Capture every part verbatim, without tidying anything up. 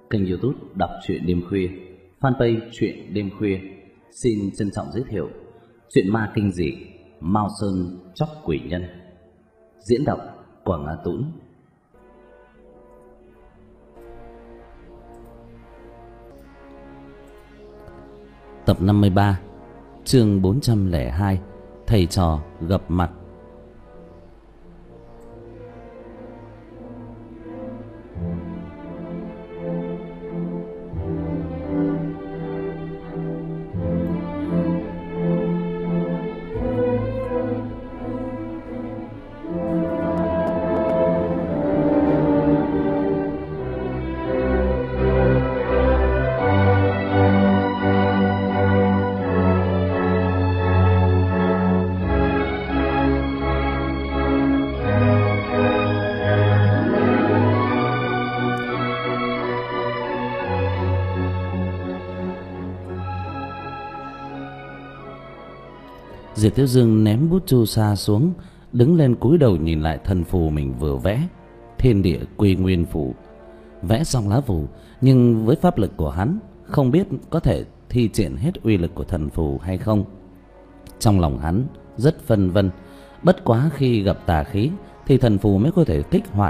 Kênh YouTube đọc truyện đêm khuya, fanpage truyện đêm khuya xin trân trọng giới thiệu truyện ma kinh dị Mao Sơn Chóc Quỷ Nhân, diễn đọc Quảng Á Tũng. Tập năm mươi ba, chương bốn trăm lẻ hai, thầy trò gặp mặt. Diệp Thiếu Dương ném bút chu sa xuống, đứng lên cúi đầu nhìn lại thần phù mình vừa vẽ, Thiên Địa Quy Nguyên Phù. Vẽ xong lá phù, nhưng với pháp lực của hắn, không biết có thể thi triển hết uy lực của thần phù hay không. Trong lòng hắn rất phân vân, bất quá khi gặp tà khí thì thần phù mới có thể kích hoạt.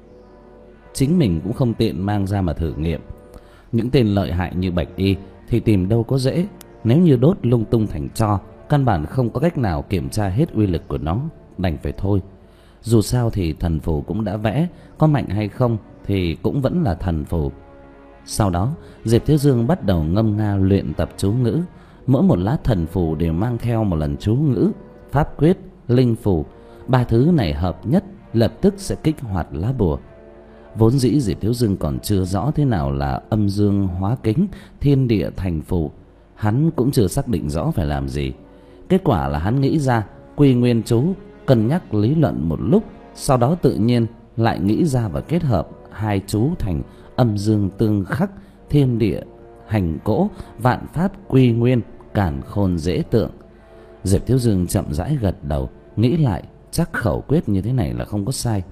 Chính mình cũng không tiện mang ra mà thử nghiệm. Những tên lợi hại như Bạch Y thì tìm đâu có dễ, nếu như đốt lung tung thành tro, căn bản không có cách nào kiểm tra hết uy lực của nó, đành phải thôi. Dù sao thì thần phù cũng đã vẽ, có mạnh hay không thì cũng vẫn là thần phù. Sau đó Diệp Thiếu Dương bắt đầu ngâm nga luyện tập chú ngữ. Mỗi một lá thần phù đều mang theo một lần chú ngữ, pháp quyết, linh phù. Ba thứ này hợp nhất lập tức sẽ kích hoạt lá bùa. Vốn dĩ Diệp Thiếu Dương còn chưa rõ thế nào là âm dương hóa kính, thiên địa thành phù, hắn cũng chưa xác định rõ phải làm gì. Kết quả là hắn nghĩ ra quy nguyên chú, cân nhắc lý luận một lúc, sau đó tự nhiên lại nghĩ ra và kết hợp hai chú thành âm dương tương khắc, thiên địa hành cỗ, vạn pháp quy nguyên, càn khôn dễ tượng. Diệp Thiếu Dương chậm rãi gật đầu, nghĩ lại chắc khẩu quyết như thế này là không có sai.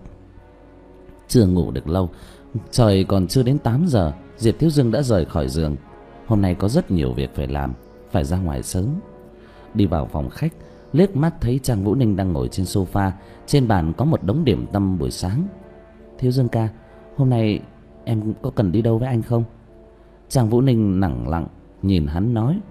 Chưa ngủ được lâu, trời còn chưa đến tám giờ, Diệp Thiếu Dương đã rời khỏi giường. Hôm nay có rất nhiều việc phải làm, phải ra ngoài sớm. Đi vào phòng khách, liếc mắt thấy Trang Vũ Ninh đang ngồi trên sofa, trên bàn có một đống điểm tâm buổi sáng. Thiếu Dương ca, hôm nay em có cần đi đâu với anh không? Trang Vũ Ninh lẳng lặng nhìn hắn nói.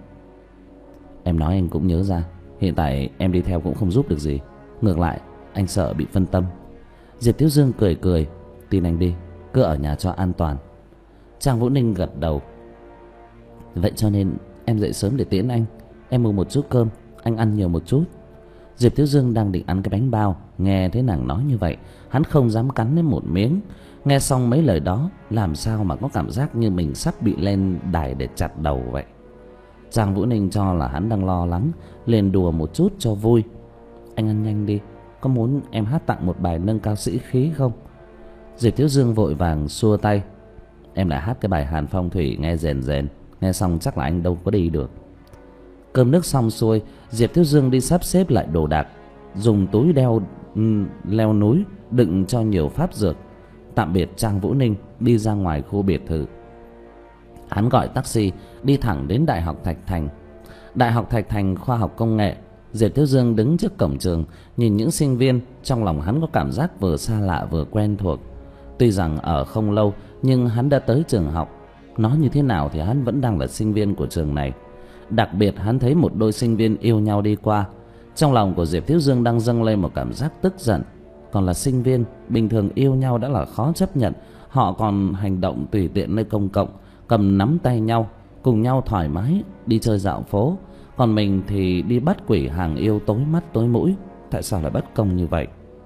Em nói anh cũng nhớ ra, hiện tại em đi theo cũng không giúp được gì, ngược lại anh sợ bị phân tâm. Diệp Thiếu Dương cười cười, tin anh đi, cứ ở nhà cho an toàn. Trang Vũ Ninh gật đầu. Vậy cho nên em dậy sớm để tiễn anh. Em mua một chút cơm, anh ăn nhiều một chút. Diệp Thiếu Dương đang định ăn cái bánh bao, nghe thấy nàng nói như vậy, hắn không dám cắn đến một miếng. Nghe xong mấy lời đó, làm sao mà có cảm giác như mình sắp bị lên đài để chặt đầu vậy. Trang Vũ Ninh cho là hắn đang lo lắng, liền đùa một chút cho vui. Anh ăn nhanh đi, có muốn em hát tặng một bài nâng cao sĩ khí không? Diệp Thiếu Dương vội vàng xua tay. Em lại hát cái bài Hàn Phong Thủy nghe rền rền, nghe xong chắc là anh đâu có đi được. Cơm nước xong xuôi, Diệp Thiếu Dương đi sắp xếp lại đồ đạc, dùng túi đeo um, leo núi đựng cho nhiều pháp dược. Tạm biệt Trang Vũ Ninh, đi ra ngoài khu biệt thự. Hắn gọi taxi đi thẳng đến Đại học Thạch Thành. Đại học Thạch Thành khoa học công nghệ. Diệp Thiếu Dương đứng trước cổng trường, nhìn những sinh viên, trong lòng hắn có cảm giác vừa xa lạ vừa quen thuộc. Tuy rằng ở không lâu, nhưng hắn đã tới trường học. Nói như thế nào thì hắn vẫn đang là sinh viên của trường này. Đặc biệt hắn thấy một đôi sinh viên yêu nhau đi qua. Trong lòng của Diệp Thiếu Dương đang dâng lên một cảm giác tức giận. Còn là sinh viên, bình thường yêu nhau đã là khó chấp nhận, họ còn hành động tùy tiện nơi công cộng, cầm nắm tay nhau, cùng nhau thoải mái đi chơi dạo phố. Còn mình thì đi bắt quỷ hàng yêu tối mắt tối mũi. Tại sao lại bất công như vậy?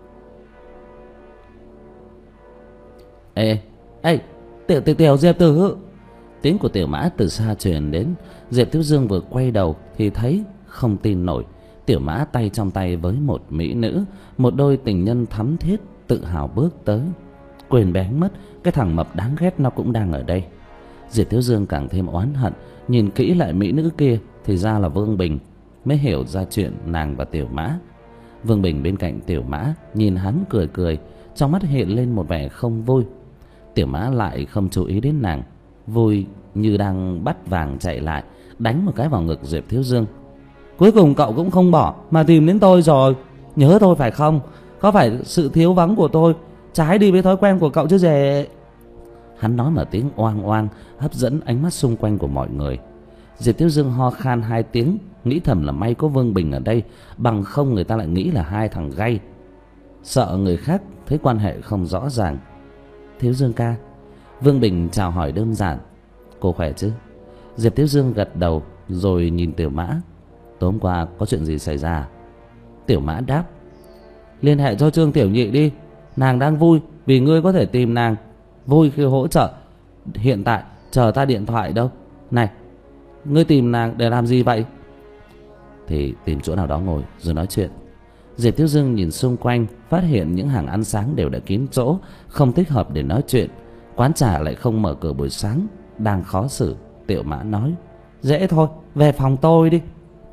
Ê, ê, tiểu tiểu tiểu Diệp Tử. Tiếng của Tiểu Mã từ xa truyền đến. Diệp Thiếu Dương vừa quay đầu thì thấy, không tin nổi, Tiểu Mã tay trong tay với một mỹ nữ, một đôi tình nhân thắm thiết, tự hào bước tới. Quên bén mất cái thằng mập đáng ghét nó cũng đang ở đây. Diệp Thiếu Dương càng thêm oán hận, nhìn kỹ lại mỹ nữ kia thì ra là Vương Bình, mới hiểu ra chuyện nàng và Tiểu Mã. Vương Bình bên cạnh Tiểu Mã nhìn hắn cười cười, trong mắt hiện lên một vẻ không vui. Tiểu Mã lại không chú ý đến nàng. vui như đang bắt vàng chạy lại, đánh một cái vào ngực Diệp Thiếu Dương. Cuối cùng cậu cũng không bỏ mà tìm đến tôi rồi. Nhớ tôi phải không? Có phải sự thiếu vắng của tôi trái đi với thói quen của cậu chứ gì? Hắn nói mà tiếng oang oang, hấp dẫn ánh mắt xung quanh của mọi người. Diệp Thiếu Dương ho khan hai tiếng, nghĩ thầm là may có Vương Bình ở đây, bằng không người ta lại nghĩ là hai thằng gay. Sợ người khác thấy quan hệ không rõ ràng. Thiếu Dương ca. Vương Bình chào hỏi đơn giản. Cô khỏe chứ? Diệp Thiếu Dương gật đầu rồi nhìn Tiểu Mã. Tối hôm qua có chuyện gì xảy ra? Tiểu Mã đáp. Liên hệ cho Trương Tiểu Nhị đi, nàng đang vui vì ngươi có thể tìm nàng. Vui khi hỗ trợ. Hiện tại chờ ta điện thoại đâu. Này, ngươi tìm nàng để làm gì vậy? Thì tìm chỗ nào đó ngồi rồi nói chuyện. Diệp Thiếu Dương nhìn xung quanh, phát hiện những hàng ăn sáng đều đã kín chỗ, không thích hợp để nói chuyện. Quán trà lại không mở cửa buổi sáng, đang khó xử. Tiểu Mã nói. Dễ thôi, về phòng tôi đi.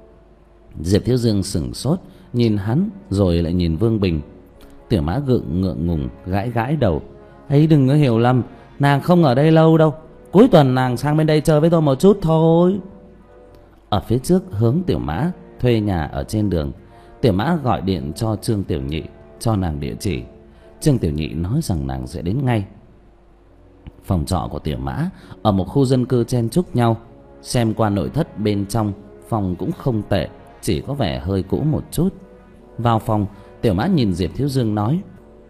Diệp Thiếu Dương sửng sốt, nhìn hắn rồi lại nhìn Vương Bình. Tiểu Mã gượng ngượng ngùng gãi gãi đầu. Ấy đừng có hiểu lầm, nàng không ở đây lâu đâu. Cuối tuần nàng sang bên đây chơi với tôi một chút thôi. Ở phía trước hướng Tiểu Mã thuê nhà ở trên đường, Tiểu Mã gọi điện cho Trương Tiểu Nhị, cho nàng địa chỉ. Trương Tiểu Nhị nói rằng nàng sẽ đến ngay. Phòng trọ của Tiểu Mã ở một khu dân cư chen chúc nhau. Xem qua nội thất bên trong, phòng cũng không tệ, chỉ có vẻ hơi cũ một chút. Vào phòng, Tiểu Mã nhìn Diệp Thiếu Dương nói.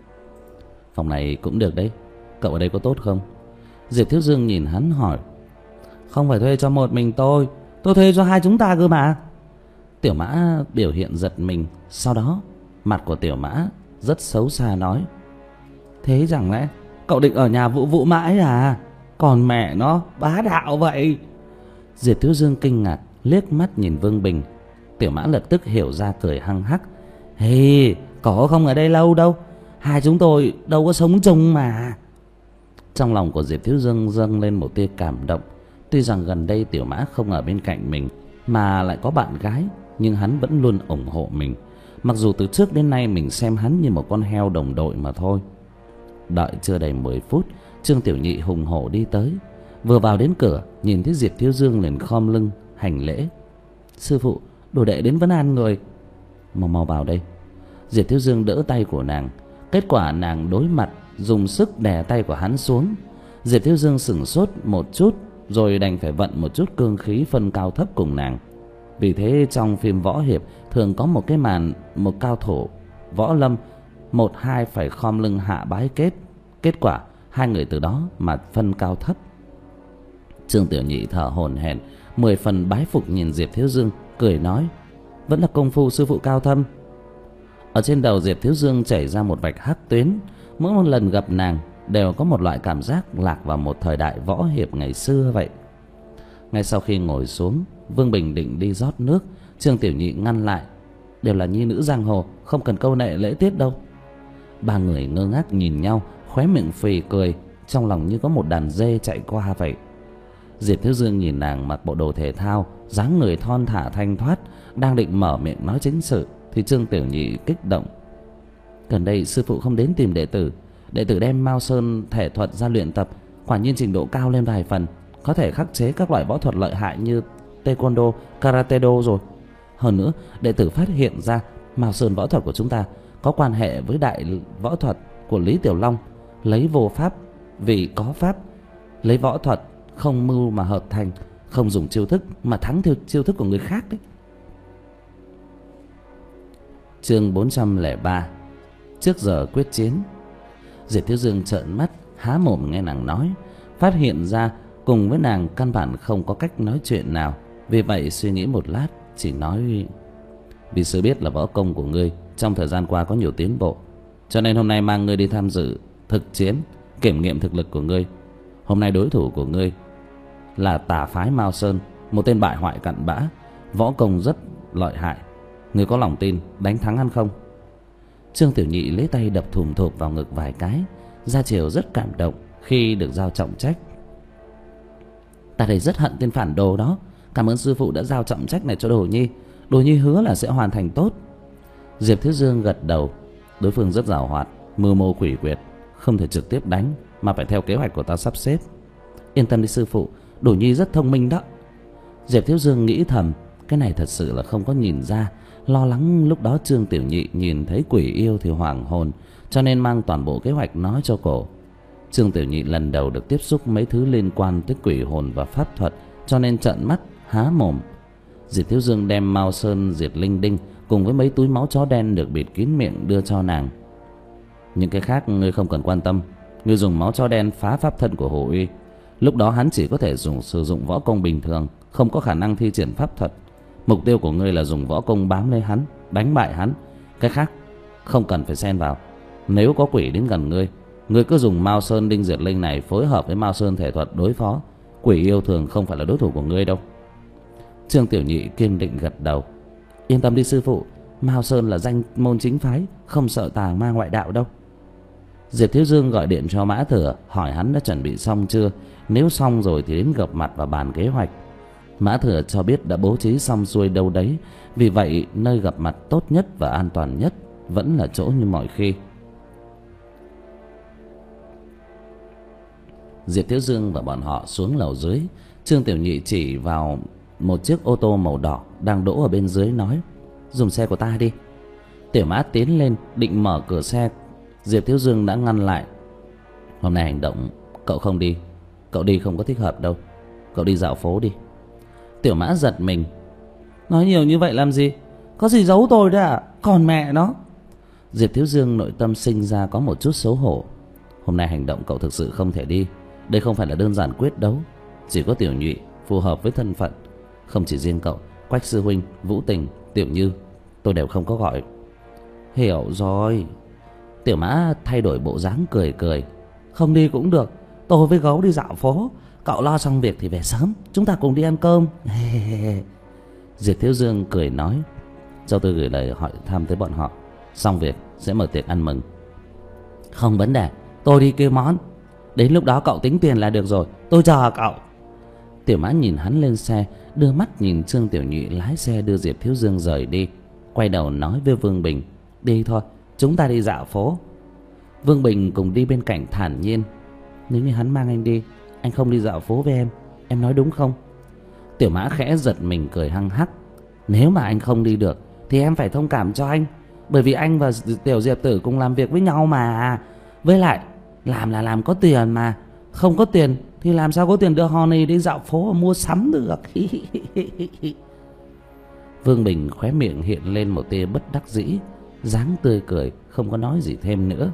Phòng này cũng được đấy, cậu ở đây có tốt không? Diệp Thiếu Dương nhìn hắn hỏi. Không phải thuê cho một mình tôi, tôi thuê cho hai chúng ta cơ mà. Tiểu Mã biểu hiện giật mình. Sau đó mặt của Tiểu Mã rất xấu xa nói. Thế chẳng lẽ cậu định ở nhà vụ vụ mãi à? Còn mẹ nó bá đạo vậy. Diệp Thiếu Dương kinh ngạc liếc mắt nhìn Vương Bình. Tiểu Mã lập tức hiểu ra, cười hăng hắc. Hey, có không ở đây lâu đâu, hai chúng tôi đâu có sống chung mà. Trong lòng của Diệp Thiếu Dương dâng lên một tia cảm động. Tuy rằng gần đây Tiểu Mã không ở bên cạnh mình mà lại có bạn gái, nhưng hắn vẫn luôn ủng hộ mình. Mặc dù từ trước đến nay mình xem hắn như một con heo đồng đội mà thôi. Đợi chưa đầy mười phút, Trương Tiểu Nhị hùng hổ đi tới. Vừa vào đến cửa, nhìn thấy Diệp Thiếu Dương liền khom lưng hành lễ. Sư phụ, đồ đệ đến vấn an người. Mau mau vào đây. Diệp Thiếu Dương đỡ tay của nàng. Kết quả nàng đối mặt, dùng sức đè tay của hắn xuống. Diệp Thiếu Dương sửng sốt một chút, rồi đành phải vận một chút cương khí phân cao thấp cùng nàng. Vì thế trong phim võ hiệp thường có một cái màn, một cao thủ võ lâm một hai phải khom lưng hạ bái kết. Kết quả hai người từ đó mà phân cao thấp. Trương Tiểu Nhị thở hổn hển, mười phần bái phục nhìn Diệp Thiếu Dương, cười nói. Vẫn là công phu sư phụ cao thâm. Ở trên đầu Diệp Thiếu Dương chảy ra một vạch hắc tuyến. Mỗi một lần gặp nàng đều có một loại cảm giác lạc vào một thời đại võ hiệp ngày xưa vậy. Ngay sau khi ngồi xuống, Vương Bình định đi rót nước. Trương Tiểu Nhị ngăn lại. Đều là nhi nữ giang hồ, không cần câu nệ lễ tiết đâu. Ba người ngơ ngác nhìn nhau, khóe miệng phì cười, trong lòng như có một đàn dê chạy qua vậy. Diệp Thiếu Dương nhìn nàng mặc bộ đồ thể thao, dáng người thon thả thanh thoát, đang định mở miệng nói chính sự thì Trương Tiểu Nhị kích động. Gần đây sư phụ không đến tìm đệ tử, đệ tử đem Mao Sơn thể thuật ra luyện tập, quả nhiên trình độ cao lên vài phần, có thể khắc chế các loại võ thuật lợi hại như taekwondo, karate do rồi. Hơn nữa, đệ tử phát hiện ra Mao Sơn võ thuật của chúng ta có quan hệ với đại võ thuật của Lý Tiểu Long, lấy vô pháp vì có pháp, lấy võ thuật không mưu mà hợp thành, không dùng chiêu thức mà thắng theo chiêu thức của người khác đấy. Chương bốn trăm lẻ ba. Trước giờ quyết chiến. Diệp Thiếu Dương trợn mắt há mồm nghe nàng nói, phát hiện ra cùng với nàng căn bản không có cách nói chuyện nào. Vì vậy suy nghĩ một lát, chỉ nói: vì sư biết là võ công của ngươi trong thời gian qua có nhiều tiến bộ, cho nên hôm nay mang ngươi đi tham dự thực chiến, kiểm nghiệm thực lực của ngươi. Hôm nay đối thủ của ngươi là tà phái Mao Sơn, một tên bại hoại cặn bã, võ công rất lợi hại. Ngươi có lòng tin đánh thắng hắn không? Trương Tiểu Nhị lấy tay đập thùm thụp vào ngực vài cái, ra chiều rất cảm động khi được giao trọng trách. Ta đây rất hận tên phản đồ đó. Cảm ơn sư phụ đã giao trọng trách này cho Đồ Nhi. Đồ Nhi hứa là sẽ hoàn thành tốt. Diệp Thiếu Dương gật đầu. Đối phương rất giàu hoạt, mưu mô quỷ quyệt, không thể trực tiếp đánh mà phải theo kế hoạch của ta sắp xếp. Yên tâm đi sư phụ, Đồ Nhi rất thông minh đó. Diệp Thiếu Dương nghĩ thầm, cái này thật sự là không có nhìn ra. Lo lắng lúc đó Trương Tiểu Nhị nhìn thấy quỷ yêu thì hoảng hồn, cho nên mang toàn bộ kế hoạch nói cho cổ. Trương Tiểu Nhị lần đầu được tiếp xúc mấy thứ liên quan tới quỷ hồn và pháp thuật, cho nên trợn mắt há mồm. Diệp Thiếu Dương đem Mao Sơn Diệt Linh Đinh cùng với mấy túi máu chó đen được bịt kín miệng đưa cho nàng. Những cái khác ngươi không cần quan tâm. Ngươi dùng máu chó đen phá pháp thân của Hồ Uy, lúc đó hắn chỉ có thể dùng sử dụng võ công bình thường, không có khả năng thi triển pháp thuật. Mục tiêu của ngươi là dùng võ công bám lấy hắn, đánh bại hắn. Cái khác không cần phải xen vào. Nếu có quỷ đến gần ngươi, ngươi cứ dùng Mao Sơn Đinh Diệt Linh này phối hợp với Mao Sơn thể thuật đối phó. Quỷ yêu thường không phải là đối thủ của ngươi đâu. Trương Tiểu Nhị kiên định gật đầu. Yên tâm đi sư phụ, Mao Sơn là danh môn chính phái, không sợ tà ma ngoại đạo đâu. Diệp Thiếu Dương gọi điện cho Mã Thừa, hỏi hắn đã chuẩn bị xong chưa. Nếu xong rồi thì đến gặp mặt và bàn kế hoạch. Mã Thừa cho biết đã bố trí xong xuôi đâu đấy. Vì vậy nơi gặp mặt tốt nhất và an toàn nhất vẫn là chỗ như mọi khi. Diệp Thiếu Dương và bọn họ xuống lầu dưới. Trương Tiểu Nhị chỉ vào một chiếc ô tô màu đỏ đang đỗ ở bên dưới nói, dùng xe của ta đi. Tiểu Mã tiến lên định mở cửa xe, Diệp Thiếu Dương đã ngăn lại. Hôm nay hành động cậu không đi, cậu đi không có thích hợp đâu, cậu đi dạo phố đi. Tiểu Mã giật mình, nói nhiều như vậy làm gì, có gì giấu tôi đấy à, còn mẹ nó. Diệp Thiếu Dương nội tâm sinh ra có một chút xấu hổ. Hôm nay hành động cậu thực sự không thể đi. Đây không phải là đơn giản quyết đấu, chỉ có Tiểu Nhụy phù hợp với thân phận. Không chỉ riêng cậu, Quách sư huynh, Vũ Tình, Tiểu Như tôi đều không có gọi. Hiểu rồi. Tiểu Mã thay đổi bộ dáng cười cười, không đi cũng được, tôi với Gấu đi dạo phố, cậu lo xong việc thì về sớm, chúng ta cùng đi ăn cơm. Diệp Thiếu Dương cười nói, cho tôi gửi lời hỏi thăm tới bọn họ, xong việc sẽ mở tiệc ăn mừng. Không vấn đề, tôi đi kêu món, đến lúc đó cậu tính tiền là được rồi, tôi chờ cậu. Tiểu Mã nhìn hắn lên xe, đưa mắt nhìn Trương Tiểu Nhị lái xe đưa Diệp Thiếu Dương rời đi, quay đầu nói với Vương Bình, đi thôi, chúng ta đi dạo phố. Vương Bình cùng đi bên cạnh thản nhiên, nếu như hắn mang anh đi, anh không đi dạo phố với em, em nói đúng không? Tiểu Mã khẽ giật mình cười hăng hắc, nếu mà anh không đi được thì em phải thông cảm cho anh, bởi vì anh và Tiểu Diệp Tử cùng làm việc với nhau mà. Với lại làm là làm có tiền mà, không có tiền thì làm sao có tiền đưa Honey đi dạo phố và mua sắm được. Vương Bình khóe miệng hiện lên một tia bất đắc dĩ, dáng tươi cười, không có nói gì thêm nữa.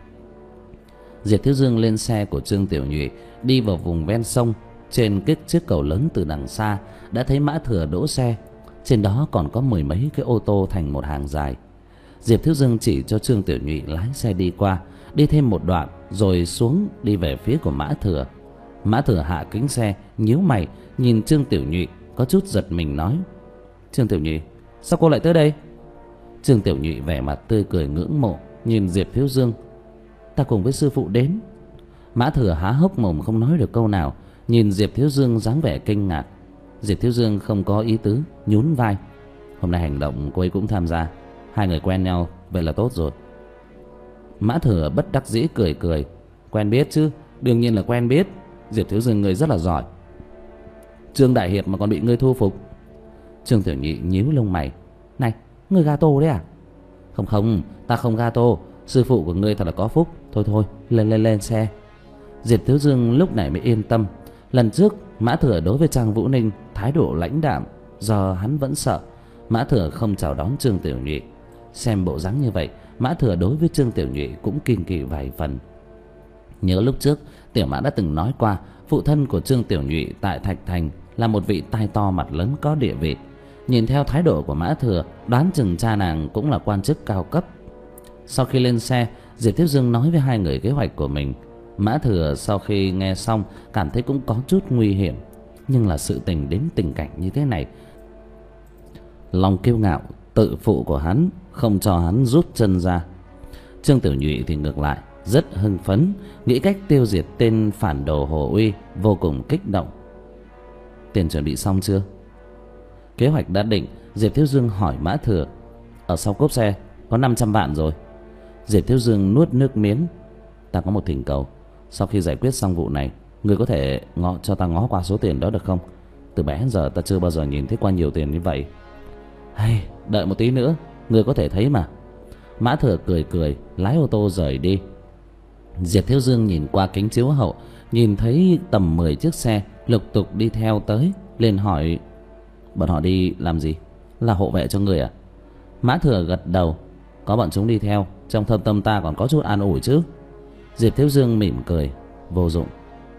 Diệp Thiếu Dương lên xe của Trương Tiểu Nhụy, đi vào vùng ven sông. Trên cái chiếc cầu lớn từ đằng xa đã thấy Mã Thừa đỗ xe, trên đó còn có mười mấy cái ô tô thành một hàng dài. Diệp Thiếu Dương chỉ cho Trương Tiểu Nhụy lái xe đi qua, đi thêm một đoạn rồi xuống đi về phía của Mã Thừa. Mã Thừa hạ kính xe, nhíu mày nhìn Trương Tiểu Nhụy, có chút giật mình nói, Trương Tiểu Nhụy, sao cô lại tới đây? Trương Tiểu Nhụy vẻ mặt tươi cười ngưỡng mộ nhìn Diệp Thiếu Dương, ta cùng với sư phụ đến. Mã Thừa há hốc mồm không nói được câu nào, nhìn Diệp Thiếu Dương dáng vẻ kinh ngạc. Diệp Thiếu Dương không có ý tứ, nhún vai, hôm nay hành động cô ấy cũng tham gia, hai người quen nhau vậy là tốt rồi. Mã Thừa bất đắc dĩ cười cười, quen biết chứ, đương nhiên là quen biết, Diệp Thiếu Dương người rất là giỏi, Trương đại hiệp mà còn bị ngươi thu phục. Trương Tiểu Nhị nhíu lông mày, này, ngươi gato đấy à? Không không, ta không gato, sư phụ của ngươi thật là có phúc. Thôi thôi, lên lên lên xe. Diệp Thiếu Dương lúc này mới yên tâm. Lần trước Mã Thừa đối với Trang Vũ Ninh thái độ lãnh đạm, giờ hắn vẫn sợ. Mã Thừa không chào đón Trương Tiểu Nhụy. Xem bộ dáng như vậy, Mã Thừa đối với Trương Tiểu Nhụy cũng kiêng kỵ vài phần. Nhớ lúc trước Tiểu Mã đã từng nói qua, phụ thân của Trương Tiểu Nhụy tại Thạch Thành là một vị tai to mặt lớn có địa vị. Nhìn theo thái độ của Mã Thừa, đoán chừng cha nàng cũng là quan chức cao cấp. Sau khi lên xe, Diệp Thiếu Dương nói với hai người kế hoạch của mình. Mã Thừa sau khi nghe xong cảm thấy cũng có chút nguy hiểm, nhưng là sự tình đến tình cảnh như thế này, lòng kiêu ngạo tự phụ của hắn không cho hắn rút chân ra. Trương Tiểu Nhụy thì ngược lại rất hưng phấn, nghĩ cách tiêu diệt tên phản đồ Hồ Uy, vô cùng kích động. Tiền chuẩn bị xong chưa? Kế hoạch đã định, Diệp Thiếu Dương hỏi Mã Thừa. Ở sau cốp xe có năm trăm vạn rồi. Diệp Thiếu Dương nuốt nước miếng. Ta có một thỉnh cầu, sau khi giải quyết xong vụ này, Ngươi có thể ngó cho ta ngó qua số tiền đó được không? Từ bé đến giờ ta chưa bao giờ nhìn thấy qua nhiều tiền như vậy. Hay, đợi một tí nữa, ngươi có thể thấy mà. Mã Thừa cười cười, lái ô tô rời đi. Diệp Thiếu Dương nhìn qua kính chiếu hậu, nhìn thấy tầm mười chiếc xe lục tục đi theo tới, liền hỏi: bọn họ đi làm gì? Là hộ vệ cho người à? Mã Thừa gật đầu: có bọn chúng đi theo, trong thâm tâm ta còn có chút an ủi chứ. Diệp Thiếu Dương mỉm cười: vô dụng.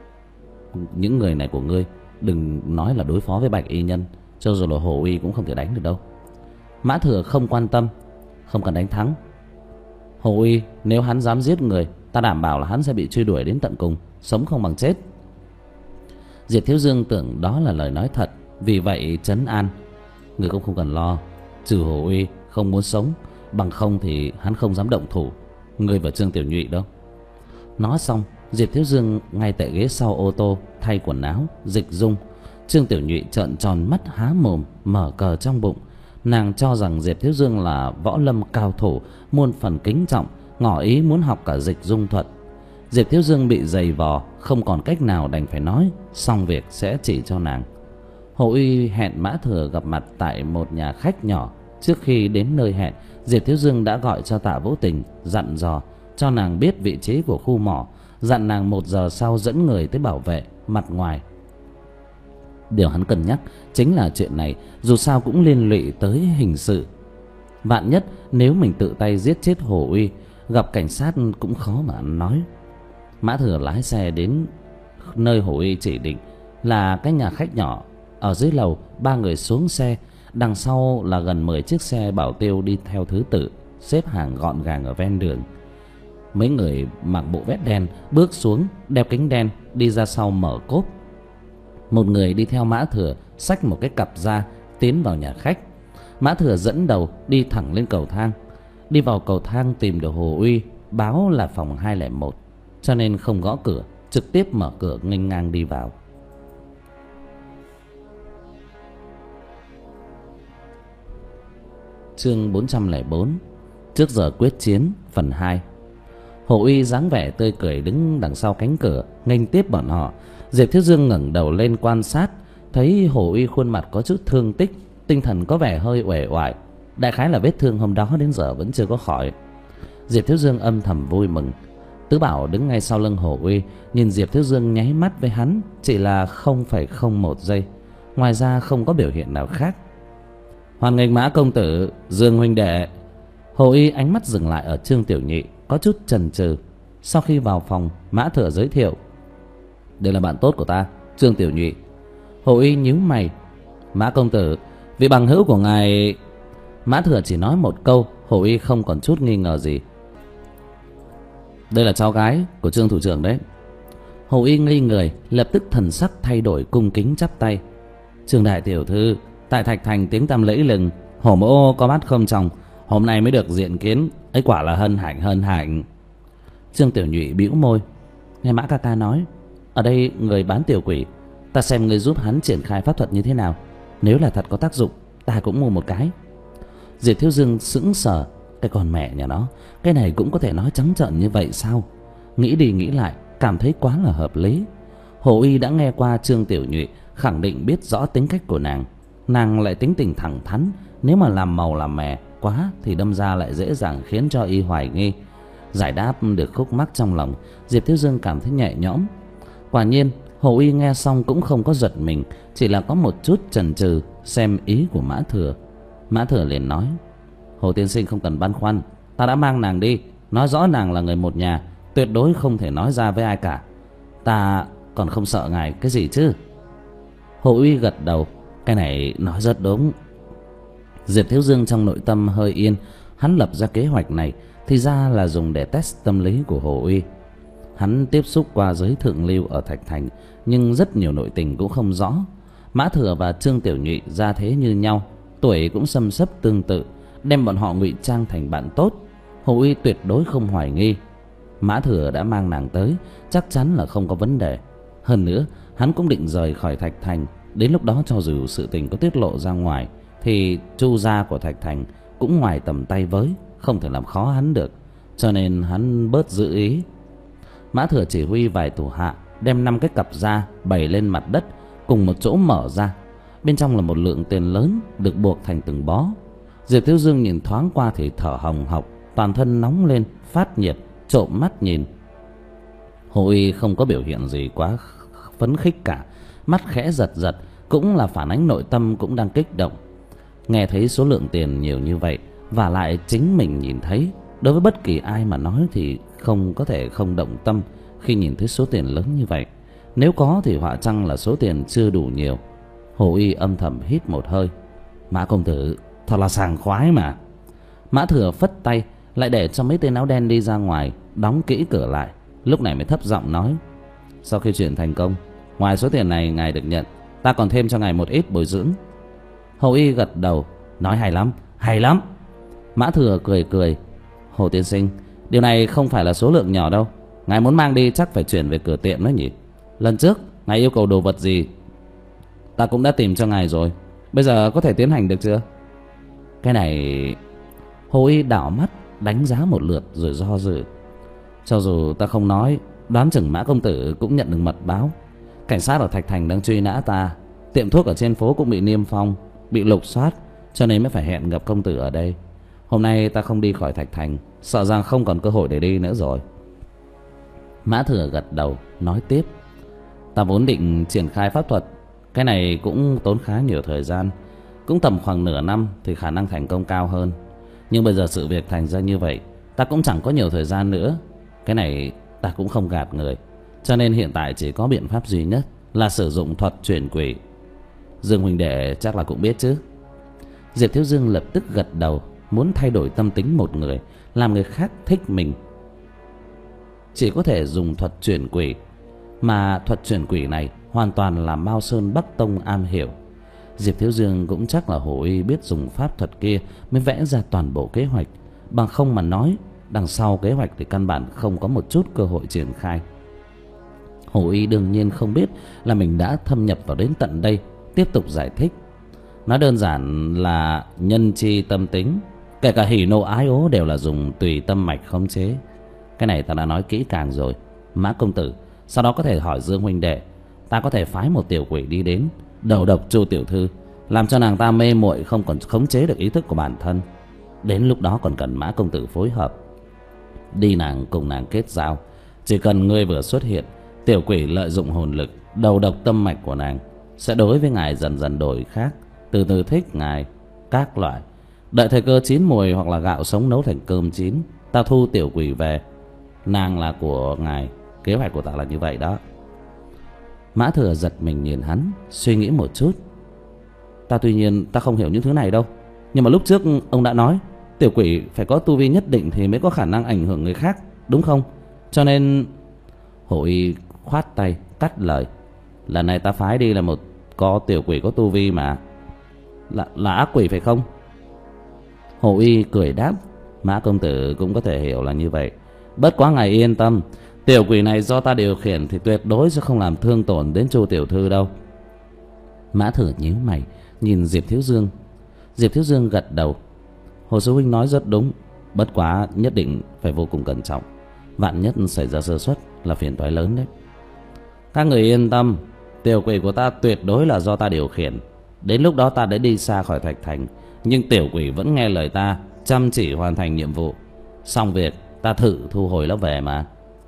Những người này của ngươi đừng nói là đối phó với Bạch Y Nhân, cho dù là Hồ Uy cũng không thể đánh được đâu. Mã Thừa không quan tâm: không cần đánh thắng. Hồ Uy nếu hắn dám giết người, ta đảm bảo là hắn sẽ bị truy đuổi đến tận cùng, sống không bằng chết. Diệp Thiếu Dương tưởng đó là lời nói thật, vì vậy trấn an: người cũng không cần lo, trừ Hồ Uy không muốn sống, bằng không thì hắn không dám động thủ người và Trương Tiểu Nhụy đâu. Nói xong, Diệp Thiếu Dương ngay tại ghế sau ô tô thay quần áo, dịch dung. Trương Tiểu Nhụy trợn tròn mắt há mồm, mở cờ trong bụng. Nàng cho rằng Diệp Thiếu Dương là võ lâm cao thủ, muôn phần kính trọng, ngỏ ý muốn học cả dịch dung thuật. Diệp Thiếu Dương bị giày vò, không còn cách nào đành phải nói, xong việc sẽ chỉ cho nàng. Hồ Uy hẹn Mã Thừa gặp mặt tại một nhà khách nhỏ. Trước khi đến nơi hẹn, Diệp Thiếu Dương đã gọi cho Tạ Vũ Tình, dặn dò cho nàng biết vị trí của khu mỏ, dặn nàng một giờ sau dẫn người tới bảo vệ mặt ngoài. Điều hắn cân nhắc chính là chuyện này dù sao cũng liên lụy tới hình sự. Vạn nhất nếu mình tự tay giết chết Hồ Uy, gặp cảnh sát cũng khó mà ăn nói. Mã Thừa lái xe đến nơi Hồ Uy chỉ định, là cái nhà khách nhỏ. Ở dưới lầu, ba người xuống xe, đằng sau là gần mười chiếc xe bảo tiêu đi theo thứ tự, xếp hàng gọn gàng ở ven đường. Mấy người mặc bộ vest đen bước xuống, đeo kính đen, đi ra sau mở cốp. Một người đi theo Mã Thừa xách một cái cặp ra, tiến vào nhà khách. Mã Thừa dẫn đầu đi thẳng lên cầu thang. Đi vào cầu thang tìm được Hồ Uy, báo là phòng hai không một, cho nên không gõ cửa, trực tiếp mở cửa nghênh ngang đi vào. Chương bốn trăm lẻ bốn, trước giờ quyết chiến phần hai. Hồ Uy dáng vẻ tươi cười đứng đằng sau cánh cửa nghênh tiếp bọn họ. Diệp Thiếu Dương ngẩng đầu lên quan sát, thấy Hồ Uy khuôn mặt có chút thương tích, tinh thần có vẻ hơi uể oải, đại khái là vết thương hôm đó đến giờ vẫn chưa có khỏi. Diệp Thiếu Dương âm thầm vui mừng. Tứ Bảo đứng ngay sau lưng Hồ Uy, nhìn Diệp Thiếu Dương nháy mắt với hắn chỉ là không phẩy không một giây, ngoài ra không có biểu hiện nào khác. Hoan nghênh Mã công tử, Dương huynh đệ. Hồ Uy ánh mắt dừng lại ở Trương Tiểu Nhị, có chút chần chừ. Sau khi vào phòng, Mã Thừa giới thiệu: đây là bạn tốt của ta, Trương Tiểu Nhụy. Hồ Uy nhíu mày: Mã công tử, vị bằng hữu của ngài. Mã Thừa chỉ nói một câu, Hồ Uy không còn chút nghi ngờ gì: đây là cháu gái của Trương thủ trưởng đấy. Hồ Uy ngây người, lập tức thần sắc thay đổi, cung kính chắp tay: Trương đại tiểu thư, tại Thạch Thành tiếng tăm lẫy lừng, hổ mẫu có mắt không tròng, hôm nay mới được diện kiến, ấy quả là hân hạnh hân hạnh. Trương Tiểu Nhụy bĩu môi: nghe Mã ca ca nói, ở đây người bán tiểu quỷ, ta xem người giúp hắn triển khai pháp thuật như thế nào, nếu là thật có tác dụng, ta cũng mua một cái. Diệp Thiếu Dương sững sờ: cái con mẹ nhà nó, cái này cũng có thể nói trắng trợn như vậy sao? Nghĩ đi nghĩ lại, cảm thấy quá là hợp lý. Hồ Uy đã nghe qua Trương Tiểu Nhụy, khẳng định biết rõ tính cách của nàng. Nàng lại tính tình thẳng thắn, nếu mà làm màu làm mè quá thì đâm ra lại dễ dàng khiến cho y hoài nghi. Giải đáp được khúc mắc trong lòng, Diệp Thiếu Dương cảm thấy nhẹ nhõm. Quả nhiên, Hồ Uy nghe xong cũng không có giật mình, chỉ là có một chút chần chừ xem ý của Mã Thừa. Mã Thừa liền nói: Hồ tiên sinh không cần băn khoăn, ta đã mang nàng đi, nói rõ nàng là người một nhà, tuyệt đối không thể nói ra với ai cả. Ta còn không sợ ngài cái gì chứ? Hồ Uy gật đầu: cái này nói rất đúng. Diệp Thiếu Dương trong nội tâm hơi yên, hắn lập ra kế hoạch này thì ra là dùng để test tâm lý của Hồ Uy. Hắn tiếp xúc qua giới thượng lưu ở Thạch Thành, nhưng rất nhiều nội tình cũng không rõ. Mã Thừa và Trương Tiểu Nhụy gia thế như nhau, tuổi cũng xâm xấp tương tự, đem bọn họ ngụy trang thành bạn tốt, Hồ Uy tuyệt đối không hoài nghi. Mã Thừa đã mang nàng tới, chắc chắn là không có vấn đề. Hơn nữa, hắn cũng định rời khỏi Thạch Thành. Đến lúc đó cho dù sự tình có tiết lộ ra ngoài, thì Chu gia của Thạch Thành cũng ngoài tầm tay với, không thể làm khó hắn được. Cho nên hắn bớt giữ ý. Mã Thừa chỉ huy vài thủ hạ đem năm cái cặp da bày lên mặt đất cùng một chỗ mở ra. Bên trong là một lượng tiền lớn được buộc thành từng bó. Diệp Thiếu Dương nhìn thoáng qua thì thở hồng hộc, toàn thân nóng lên, phát nhiệt, trộm mắt nhìn. Hồ Y không có biểu hiện gì quá phấn khích cả, mắt khẽ giật giật, cũng là phản ánh nội tâm cũng đang kích động. Nghe thấy số lượng tiền nhiều như vậy, và lại chính mình nhìn thấy, đối với bất kỳ ai mà nói thì không có thể không động tâm khi nhìn thấy số tiền lớn như vậy. Nếu có thì họa chăng là số tiền chưa đủ nhiều. Hồ Y âm thầm hít một hơi. Mã công tử thật là sảng khoái mà. Mã Thừa phất tay, lại để cho mấy tên áo đen đi ra ngoài, đóng kỹ cửa lại. Lúc này mới thấp giọng nói: sau khi chuyển thành công, ngoài số tiền này ngài được nhận, ta còn thêm cho ngài một ít bồi dưỡng. Hồ Y gật đầu, nói hay lắm, hay lắm. Mã Thừa cười cười: Hồ tiên sinh, điều này không phải là số lượng nhỏ đâu. Ngài muốn mang đi chắc phải chuyển về cửa tiệm đó nhỉ. Lần trước ngài yêu cầu đồ vật gì ta cũng đã tìm cho ngài rồi, bây giờ có thể tiến hành được chưa? Cái này... Hồ Y đảo mắt đánh giá một lượt rồi do dự. Cho dù ta không nói, đoán chừng Mã công tử cũng nhận được mật báo. Cảnh sát ở Thạch Thành đang truy nã ta, tiệm thuốc ở trên phố cũng bị niêm phong, bị lục soát, cho nên mới phải hẹn gặp công tử ở đây. Hôm nay ta không đi khỏi Thạch Thành, sợ rằng không còn cơ hội để đi nữa rồi. Mã Thừa gật đầu, nói tiếp: ta vốn định triển khai pháp thuật, cái này cũng tốn khá nhiều thời gian, cũng tầm khoảng nửa năm thì khả năng thành công cao hơn. Nhưng bây giờ sự việc thành ra như vậy, ta cũng chẳng có nhiều thời gian nữa. Cái này ta cũng không gạt người, cho nên hiện tại chỉ có biện pháp duy nhất là sử dụng thuật chuyển quỷ. Dương huynh đệ chắc là cũng biết chứ. Diệp Thiếu Dương lập tức gật đầu, muốn thay đổi tâm tính một người, làm người khác thích mình, chỉ có thể dùng thuật chuyển quỷ. Mà thuật chuyển quỷ này hoàn toàn là Mao Sơn Bắc Tông am hiểu. Diệp Thiếu Dương cũng chắc là Hồ Y biết dùng pháp thuật kia mới vẽ ra toàn bộ kế hoạch. Bằng không mà nói, đằng sau kế hoạch thì căn bản không có một chút cơ hội triển khai. Hồ Y đương nhiên không biết là mình đã thâm nhập vào đến tận đây. Tiếp tục giải thích: nói đơn giản là nhân chi tâm tính, kể cả hỉ nộ ái ố đều là dùng tùy tâm mạch khống chế. Cái này ta đã nói kỹ càng rồi. Mã công tử sau đó có thể hỏi Dương huynh đệ, ta có thể phái một tiểu quỷ đi đến đầu độc Chu tiểu thư, làm cho nàng ta mê muội không còn khống chế được ý thức của bản thân. Đến lúc đó còn cần Mã công tử phối hợp, đi nàng cùng nàng kết giao. Chỉ cần ngươi vừa xuất hiện, tiểu quỷ lợi dụng hồn lực đầu độc tâm mạch của nàng, sẽ đối với ngài dần dần đổi khác, từ từ thích ngài các loại. Đợi thời cơ chín mùi hoặc là gạo sống nấu thành cơm chín, ta thu tiểu quỷ về, nàng là của ngài. Kế hoạch của ta là như vậy đó. Mã Thừa giật mình nhìn hắn, suy nghĩ một chút. Ta tuy nhiên ta không hiểu những thứ này đâu, nhưng mà lúc trước ông đã nói tiểu quỷ phải có tu vi nhất định thì mới có khả năng ảnh hưởng người khác, đúng không? Cho nên... Hồ Y khoát tay cắt lời: lần này ta phái đi là một có tiểu quỷ có tu vi mà. Là, là ác quỷ phải không? Hồ Y cười đáp: Mã công tử cũng có thể hiểu là như vậy. Bất quá ngài yên tâm, tiểu quỷ này do ta điều khiển thì tuyệt đối sẽ không làm thương tổn đến Chu tiểu thư đâu. Mã Thừa nhíu mày nhìn Diệp Thiếu Dương. Diệp Thiếu Dương gật đầu: Hồ sư huynh nói rất đúng, bất quá nhất định phải vô cùng cẩn trọng, vạn nhất xảy ra sơ suất là phiền toái lớn đấy. Các người yên tâm, tiểu quỷ của ta tuyệt đối là do ta điều khiển. Đến lúc đó ta đã đi xa khỏi Thạch Thành, nhưng tiểu quỷ vẫn nghe lời ta, chăm chỉ hoàn thành nhiệm vụ. Xong việc ta thử thu hồi nó về mà.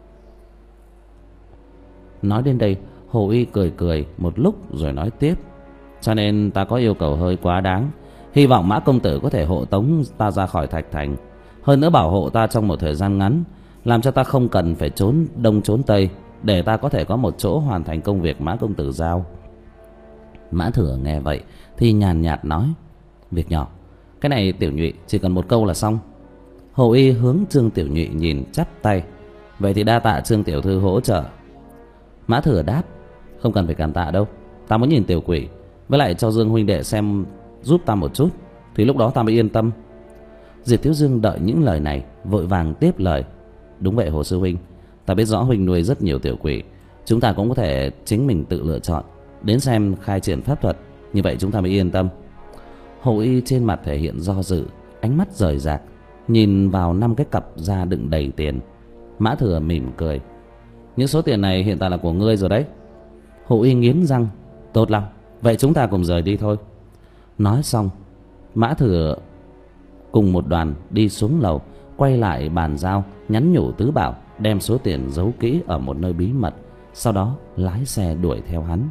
Nói đến đây, Hồ Y cười cười một lúc rồi nói tiếp: cho nên ta có yêu cầu hơi quá đáng. Hy vọng Mã công tử có thể hộ tống ta ra khỏi Thạch Thành, hơn nữa bảo hộ ta trong một thời gian ngắn, làm cho ta không cần phải trốn đông trốn tây, để ta có thể có một chỗ hoàn thành công việc Mã công tử giao. Mã Thừa nghe vậy thì nhàn nhạt nói: việc nhỏ, cái này tiểu nhụy chỉ cần một câu là xong. Hồ Y hướng Trương Tiểu Nhụy nhìn chắp tay: vậy thì đa tạ Trương tiểu thư hỗ trợ. Mã Thừa đáp: không cần phải cảm tạ đâu, ta muốn nhìn tiểu quỷ, với lại cho Dương huynh đệ xem giúp ta một chút, thì lúc đó ta mới yên tâm. Diệp Thiếu Dương đợi những lời này vội vàng tiếp lời: đúng vậy Hồ sư huynh, ta biết rõ huynh nuôi rất nhiều tiểu quỷ, chúng ta cũng có thể chính mình tự lựa chọn đến xem khai triển pháp thuật, như vậy chúng ta mới yên tâm. Hồ Y trên mặt thể hiện do dự, ánh mắt rời rạc nhìn vào năm cái cặp da đựng đầy tiền. Mã Thừa mỉm cười: những số tiền này hiện tại là của ngươi rồi đấy. Hồ Y nghiến răng. Tốt lắm, vậy chúng ta cùng rời đi thôi. Nói xong, Mã Thừa cùng một đoàn đi xuống lầu, quay lại bàn giao, nhắn nhủ Tứ Bảo đem số tiền giấu kỹ ở một nơi bí mật, sau đó lái xe đuổi theo hắn.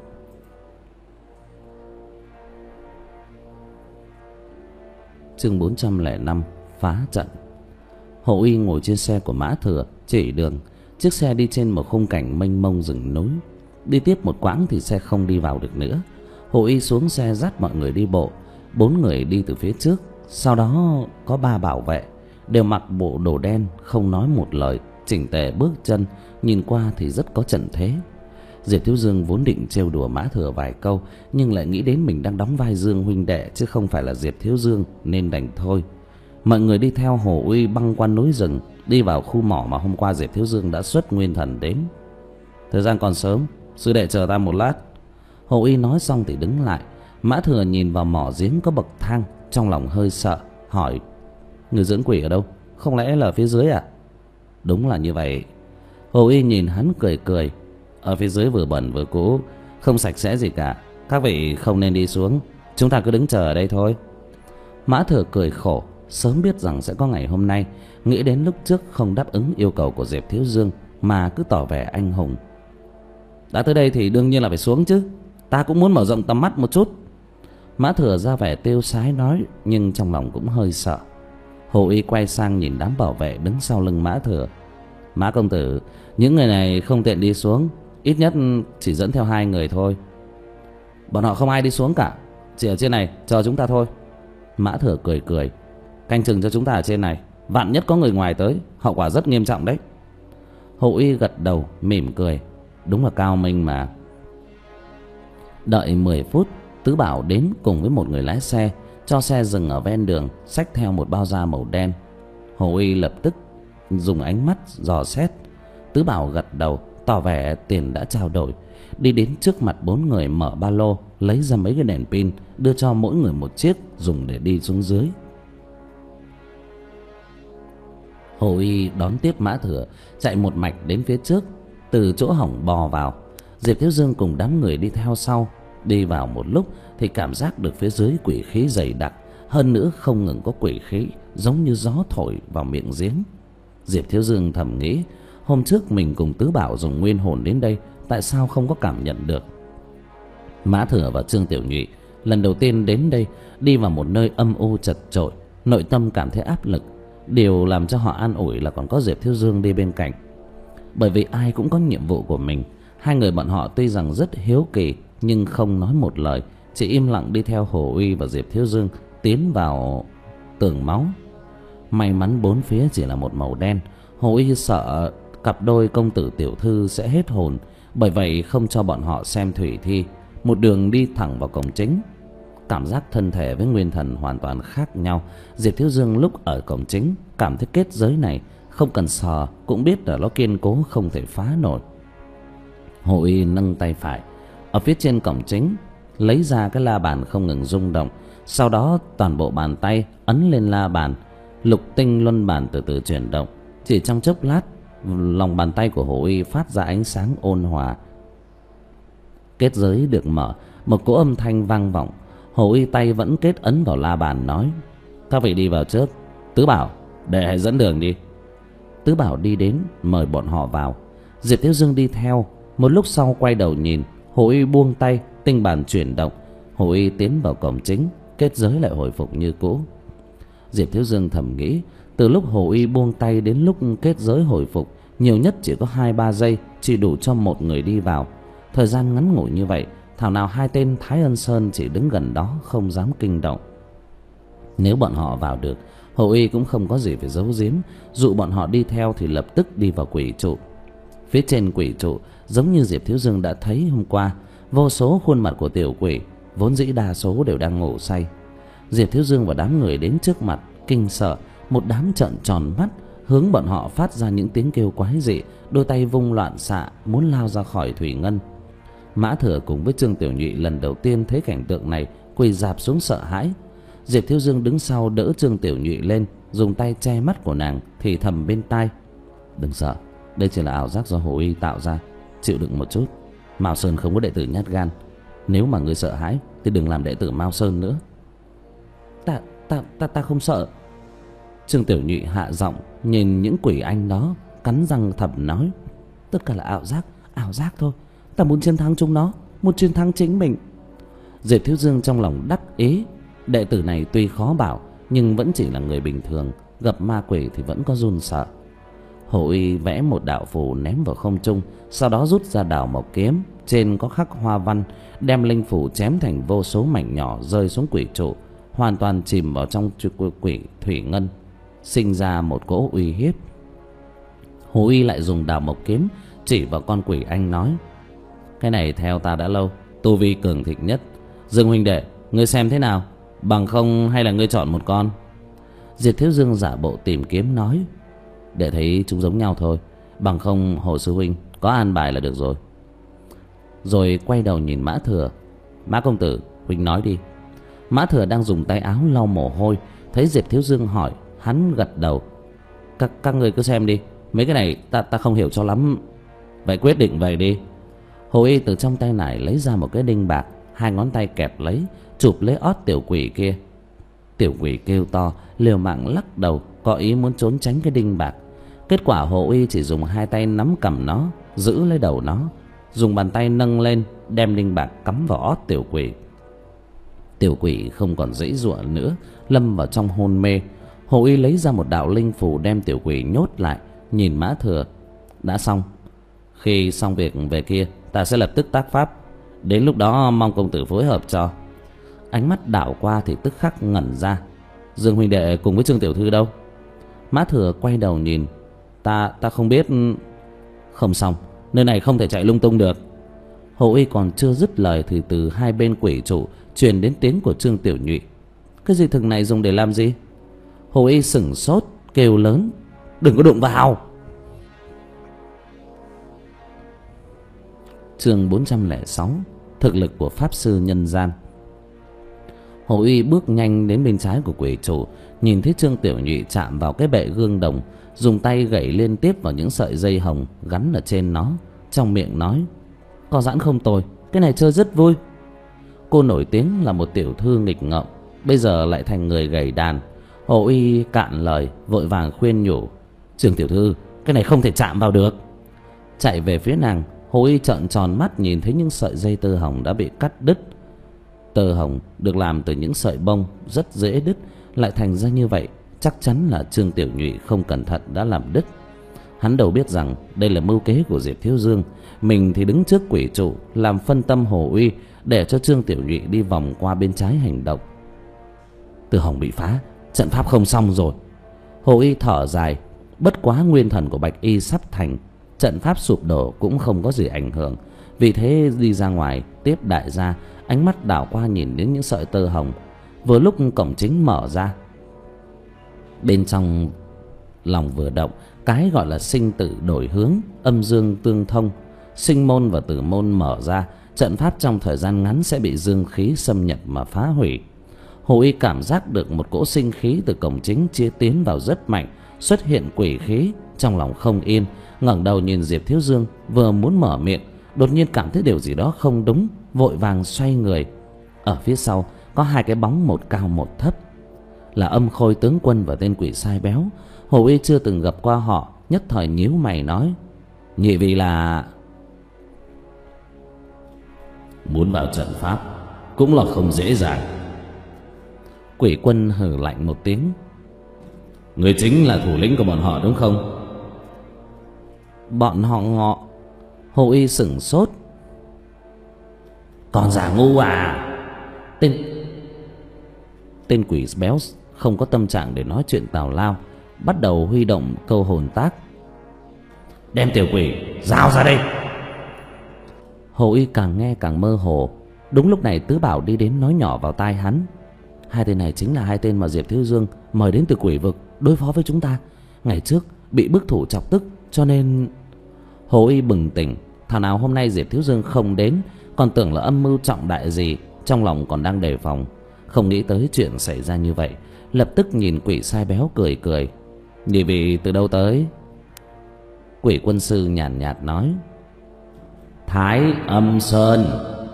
Chương bốn trăm lẻ năm. Phá trận. Hồ Y ngồi trên xe của Mã Thừa chỉ đường. Chiếc xe đi trên một khung cảnh mênh mông rừng núi. Đi tiếp một quãng thì xe không đi vào được nữa. Hồ Y xuống xe dắt mọi người đi bộ. Bốn người đi từ phía trước, sau đó có ba bảo vệ, đều mặc bộ đồ đen, không nói một lời, chỉnh tề bước chân, nhìn qua thì rất có trận thế. Diệp Thiếu Dương vốn định trêu đùa Mã Thừa vài câu, nhưng lại nghĩ đến mình đang đóng vai Dương huynh đệ chứ không phải là Diệp Thiếu Dương, nên đành thôi. Mọi người đi theo Hồ Uy băng qua núi rừng, đi vào khu mỏ mà hôm qua Diệp Thiếu Dương đã xuất nguyên thần đến. Thời gian còn sớm, sư đệ chờ ta một lát. Hồ Uy nói xong thì đứng lại. Mã Thừa nhìn vào mỏ giếng có bậc thang, trong lòng hơi sợ, hỏi: người dưỡng quỷ ở đâu? Không lẽ là phía dưới à? Đúng là như vậy. Hồ Y nhìn hắn cười cười. Ở phía dưới vừa bẩn vừa cũ, không sạch sẽ gì cả. Các vị không nên đi xuống, chúng ta cứ đứng chờ ở đây thôi. Mã Thừa cười khổ. Sớm biết rằng sẽ có ngày hôm nay, nghĩ đến lúc trước không đáp ứng yêu cầu của Diệp Thiếu Dương mà cứ tỏ vẻ anh hùng. Đã tới đây thì đương nhiên là phải xuống chứ, ta cũng muốn mở rộng tầm mắt một chút. Mã Thừa ra vẻ tiêu sái nói, nhưng trong lòng cũng hơi sợ. Hồ Y quay sang nhìn đám bảo vệ đứng sau lưng Mã Thừa. Mã công tử, những người này không tiện đi xuống, ít nhất chỉ dẫn theo hai người thôi. Bọn họ không ai đi xuống cả, chỉ ở trên này chờ chúng ta thôi. Mã Thừa cười cười. Canh chừng cho chúng ta ở trên này, vạn nhất có người ngoài tới, hậu quả rất nghiêm trọng đấy. Hồ Y gật đầu mỉm cười. Đúng là cao minh mà. Đợi mười phút, Tứ Bảo đến cùng với một người lái xe, cho xe dừng ở ven đường, xách theo một bao da màu đen. Hồ Y lập tức dùng ánh mắt dò xét. Tứ Bảo gật đầu, tỏ vẻ tiền đã trao đổi, đi đến trước mặt bốn người, mở ba lô, lấy ra mấy cái đèn pin, đưa cho mỗi người một chiếc, dùng để đi xuống dưới. Hồ Y đón tiếp Mã Thừa, chạy một mạch đến phía trước, từ chỗ hỏng bò vào. Diệp Thiếu Dương cùng đám người đi theo sau. Đi vào một lúc thì cảm giác được phía dưới quỷ khí dày đặc, hơn nữa không ngừng có quỷ khí giống như gió thổi vào miệng giếng. Diệp Thiếu Dương thầm nghĩ, hôm trước mình cùng Tứ Bảo dùng nguyên hồn đến đây, tại sao không có cảm nhận được? Mã Thừa và Trương Tiểu Nhụy lần đầu tiên đến đây, đi vào một nơi âm u chật chội, nội tâm cảm thấy áp lực. Điều làm cho họ an ủi là còn có Diệp Thiếu Dương đi bên cạnh. Bởi vì ai cũng có nhiệm vụ của mình, hai người bọn họ tuy rằng rất hiếu kỳ nhưng không nói một lời, chỉ im lặng đi theo Hồ Uy và Diệp Thiếu Dương tiến vào tường máu. May mắn bốn phía chỉ là một màu đen. Hồ Uy sợ cặp đôi công tử tiểu thư sẽ hết hồn, bởi vậy không cho bọn họ xem thủy thi, một đường đi thẳng vào cổng chính. Cảm giác thân thể với nguyên thần hoàn toàn khác nhau. Diệp Thiếu Dương lúc ở cổng chính cảm thấy kết giới này không cần sờ cũng biết là nó kiên cố không thể phá nổi. Hồ Y nâng tay phải ở phía trên cổng chính, lấy ra cái la bàn không ngừng rung động. Sau đó toàn bộ bàn tay ấn lên la bàn, lục tinh luân bàn từ từ chuyển động. Chỉ trong chốc lát, lòng bàn tay của Hồ Y phát ra ánh sáng ôn hòa. Kết giới được mở, một cỗ âm thanh vang vọng. Hồ Y tay vẫn kết ấn vào la bàn, nói: các vị đi vào trước, Tứ Bảo để hãy dẫn đường đi. Tứ Bảo đi đến mời bọn họ vào. Diệp Thiếu Dương đi theo. Một lúc sau quay đầu nhìn, Hồ Y buông tay, tinh bàn chuyển động. Hồ Y tiến vào cổng chính, kết giới lại hồi phục như cũ. Diệp Thiếu Dương thầm nghĩ, từ lúc Hồ Y buông tay đến lúc kết giới hồi phục, nhiều nhất chỉ có hai ba giây, chỉ đủ cho một người đi vào. Thời gian ngắn ngủi như vậy, thảo nào hai tên Thái Ân Sơn chỉ đứng gần đó không dám kinh động. Nếu bọn họ vào được, Hồ Y cũng không có gì phải giấu giếm, dụ bọn họ đi theo thì lập tức đi vào quỷ trụ. Phía trên quỷ trụ, giống như Diệp Thiếu Dương đã thấy hôm qua, vô số khuôn mặt của tiểu quỷ, vốn dĩ đa số đều đang ngủ say. Diệp Thiếu Dương và đám người đến trước mặt, kinh sợ, một đám trợn tròn mắt, hướng bọn họ phát ra những tiếng kêu quái dị, đôi tay vung loạn xạ, muốn lao ra khỏi thủy ngân. Mã Thừa cùng với Trương Tiểu Nhụy lần đầu tiên thấy cảnh tượng này, quỳ rạp xuống sợ hãi. Diệp Thiếu Dương đứng sau đỡ Trương Tiểu Nhụy lên, dùng tay che mắt của nàng, thì thầm bên tai: đừng sợ, đây chỉ là ảo giác do Hồ Y tạo ra. Chịu đựng một chút. Mao Sơn không có đệ tử nhát gan. Nếu mà ngươi sợ hãi thì đừng làm đệ tử Mao Sơn nữa. Ta ta ta ta không sợ. Trương Tiểu Nhụy hạ giọng nhìn những quỷ anh đó, cắn răng thầm nói: tất cả là ảo giác, ảo giác thôi. Ta muốn chiến thắng chúng nó, muốn chiến thắng chính mình. Diệp Thiếu Dương trong lòng đắc ý. Đệ tử này tuy khó bảo nhưng vẫn chỉ là người bình thường, gặp ma quỷ thì vẫn có run sợ. Hồ Y vẽ một đạo phù ném vào không trung, sau đó rút ra đào mộc kiếm, trên có khắc hoa văn, đem linh phù chém thành vô số mảnh nhỏ rơi xuống quỷ trụ, hoàn toàn chìm vào trong quỷ thủy ngân, sinh ra một cỗ uy hiếp. Hồ Y lại dùng đào mộc kiếm chỉ vào con quỷ anh nói: cái này theo ta đã lâu, tu vi cường thịnh nhất. Dương huynh đệ, ngươi xem thế nào, bằng không hay là ngươi chọn một con? Diệp Thiếu Dương giả bộ tìm kiếm nói: để thấy chúng giống nhau thôi, bằng không Hồ sư huynh có an bài là được rồi. Rồi quay đầu nhìn Mã Thừa: Mã công tử, huynh nói đi. Mã Thừa đang dùng tay áo lau mồ hôi, thấy Diệp Thiếu Dương hỏi, hắn gật đầu: các các người cứ xem đi, mấy cái này ta ta không hiểu cho lắm. Vậy quyết định vậy đi. Hồ Y từ trong tay nải lấy ra một cái đinh bạc, hai ngón tay kẹp lấy, chụp lấy ót tiểu quỷ kia. Tiểu quỷ kêu to, liều mạng lắc đầu, có ý muốn trốn tránh cái đinh bạc. Kết quả Hồ Y chỉ dùng hai tay nắm cầm nó, giữ lấy đầu nó, dùng bàn tay nâng lên, đem đinh bạc cắm vào ót tiểu quỷ. Tiểu quỷ không còn giãy giụa nữa, lâm vào trong hôn mê. Hồ Y lấy ra một đạo linh phù đem tiểu quỷ nhốt lại, nhìn Mã Thừa: đã xong. Khi xong việc về kia, ta sẽ lập tức tác pháp. Đến lúc đó mong công tử phối hợp cho. Ánh mắt đảo qua thì tức khắc ngẩn ra: Dương huynh đệ cùng với Trương tiểu thư đâu? Mã Thừa quay đầu nhìn: Ta ta không biết. Không xong, nơi này không thể chạy lung tung được. Hồ Y còn chưa dứt lời thì từ hai bên quỷ trụ truyền đến tiếng của Trương Tiểu Nhụy: cái dây thừng này dùng để làm gì? Hồ Y sửng sốt kêu lớn: đừng có đụng vào. Chương bốn trăm lẻ sáu: thực lực của pháp sư nhân gian. Hồ Y bước nhanh đến bên trái của quỷ trụ, nhìn thấy Trương Tiểu Nhụy chạm vào cái bệ gương đồng, dùng tay gẩy liên tiếp vào những sợi dây hồng gắn ở trên nó, trong miệng nói: có giãn không tồi, cái này chơi rất vui. Cô nổi tiếng là một tiểu thư nghịch ngợm, bây giờ lại thành người gầy đàn. Hồ Y cạn lời, vội vàng khuyên nhủ: Trương tiểu thư, cái này không thể chạm vào được. Chạy về phía nàng, Hồ Y trợn tròn mắt nhìn thấy những sợi dây tơ hồng đã bị cắt đứt. Tơ hồng được làm từ những sợi bông rất dễ đứt, lại thành ra như vậy, chắc chắn là Trương Tiểu Nhụy không cẩn thận đã làm đứt. Hắn đâu biết rằng đây là mưu kế của Diệp Thiếu Dương. Mình thì đứng trước quỷ trụ làm phân tâm Hồ Y, để cho Trương Tiểu Nhụy đi vòng qua bên trái hành động. Tơ hồng bị phá, trận pháp không xong rồi. Hồ Y thở dài, bất quá nguyên thần của Bạch Y sắp thành, trận pháp sụp đổ cũng không có gì ảnh hưởng. Vì thế đi ra ngoài tiếp đại gia, ánh mắt đảo qua nhìn đến những sợi tơ hồng. Vừa lúc cổng chính mở ra, bên trong lòng vừa động, cái gọi là sinh tử đổi hướng, âm dương tương thông, sinh môn và tử môn mở ra, trận pháp trong thời gian ngắn sẽ bị dương khí xâm nhập mà phá hủy. Hồ Y cảm giác được một cỗ sinh khí từ cổng chính chia tiến vào rất mạnh, xuất hiện quỷ khí, trong lòng không yên, ngẩng đầu nhìn Diệp Thiếu Dương, vừa muốn mở miệng, đột nhiên cảm thấy điều gì đó không đúng, vội vàng xoay người. Ở phía sau có hai cái bóng, một cao một thấp, là Âm Khôi tướng quân và tên quỷ sai béo. Hồ Y chưa từng gặp qua họ, nhất thời nhíu mày nói: nhị vị là... muốn vào trận pháp cũng là không dễ dàng. Quỷ quân hừ lạnh một tiếng: người chính là thủ lĩnh của bọn họ đúng không? Bọn họ ngọ. Hồ Y sửng sốt: còn giả ngu à? Tên Tên quỷ béo không có tâm trạng để nói chuyện tào lao, bắt đầu huy động câu hồn tác: đem tiểu quỷ giao ra đây. Hồ Y càng nghe càng mơ hồ. Đúng lúc này Tứ Bảo đi đến nói nhỏ vào tai hắn: hai tên này chính là hai tên mà Diệp Thiếu Dương mời đến từ quỷ vực đối phó với chúng ta. Ngày trước bị bức thủ chọc tức, cho nên... Hồ Y bừng tỉnh, thảo nào hôm nay Diệp Thiếu Dương không đến, còn tưởng là âm mưu trọng đại gì, trong lòng còn đang đề phòng, không nghĩ tới chuyện xảy ra như vậy. Lập tức nhìn quỷ sai béo cười cười: nhị vị từ đâu tới? Quỷ quân sư nhàn nhạt, nhạt nói: Thái Âm Sơn.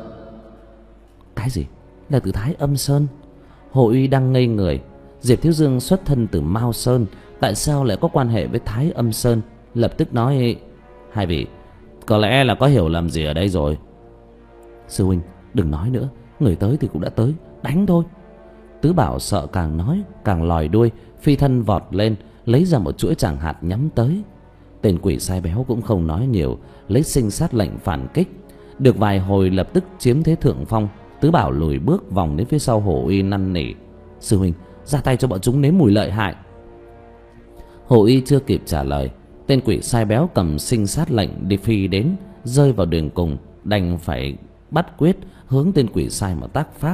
Cái gì là từ Thái Âm Sơn? Hồ Uy đang ngây người. Diệp Thiếu Dương xuất thân từ Mao Sơn, tại sao lại có quan hệ với Thái Âm Sơn? Lập tức nói: Hai vị có lẽ là có hiểu lầm gì ở đây rồi. Sư huynh đừng nói nữa, người tới thì cũng đã tới, đánh thôi. Tứ Bảo sợ càng nói càng lòi đuôi, phi thân vọt lên, lấy ra một chuỗi tràng hạt nhắm tới. Tên quỷ sai béo cũng không nói nhiều, lấy sinh sát lệnh phản kích. Được vài hồi lập tức chiếm thế thượng phong. Tứ Bảo lùi bước vòng đến phía sau Hồ Uy năn nỉ: Sư huynh ra tay cho bọn chúng nếm mùi lợi hại. Hồ Uy chưa kịp trả lời, tên quỷ sai béo cầm sinh sát lệnh đi phi đến, rơi vào đường cùng, đành phải bắt quyết hướng tên quỷ sai mà tác pháp.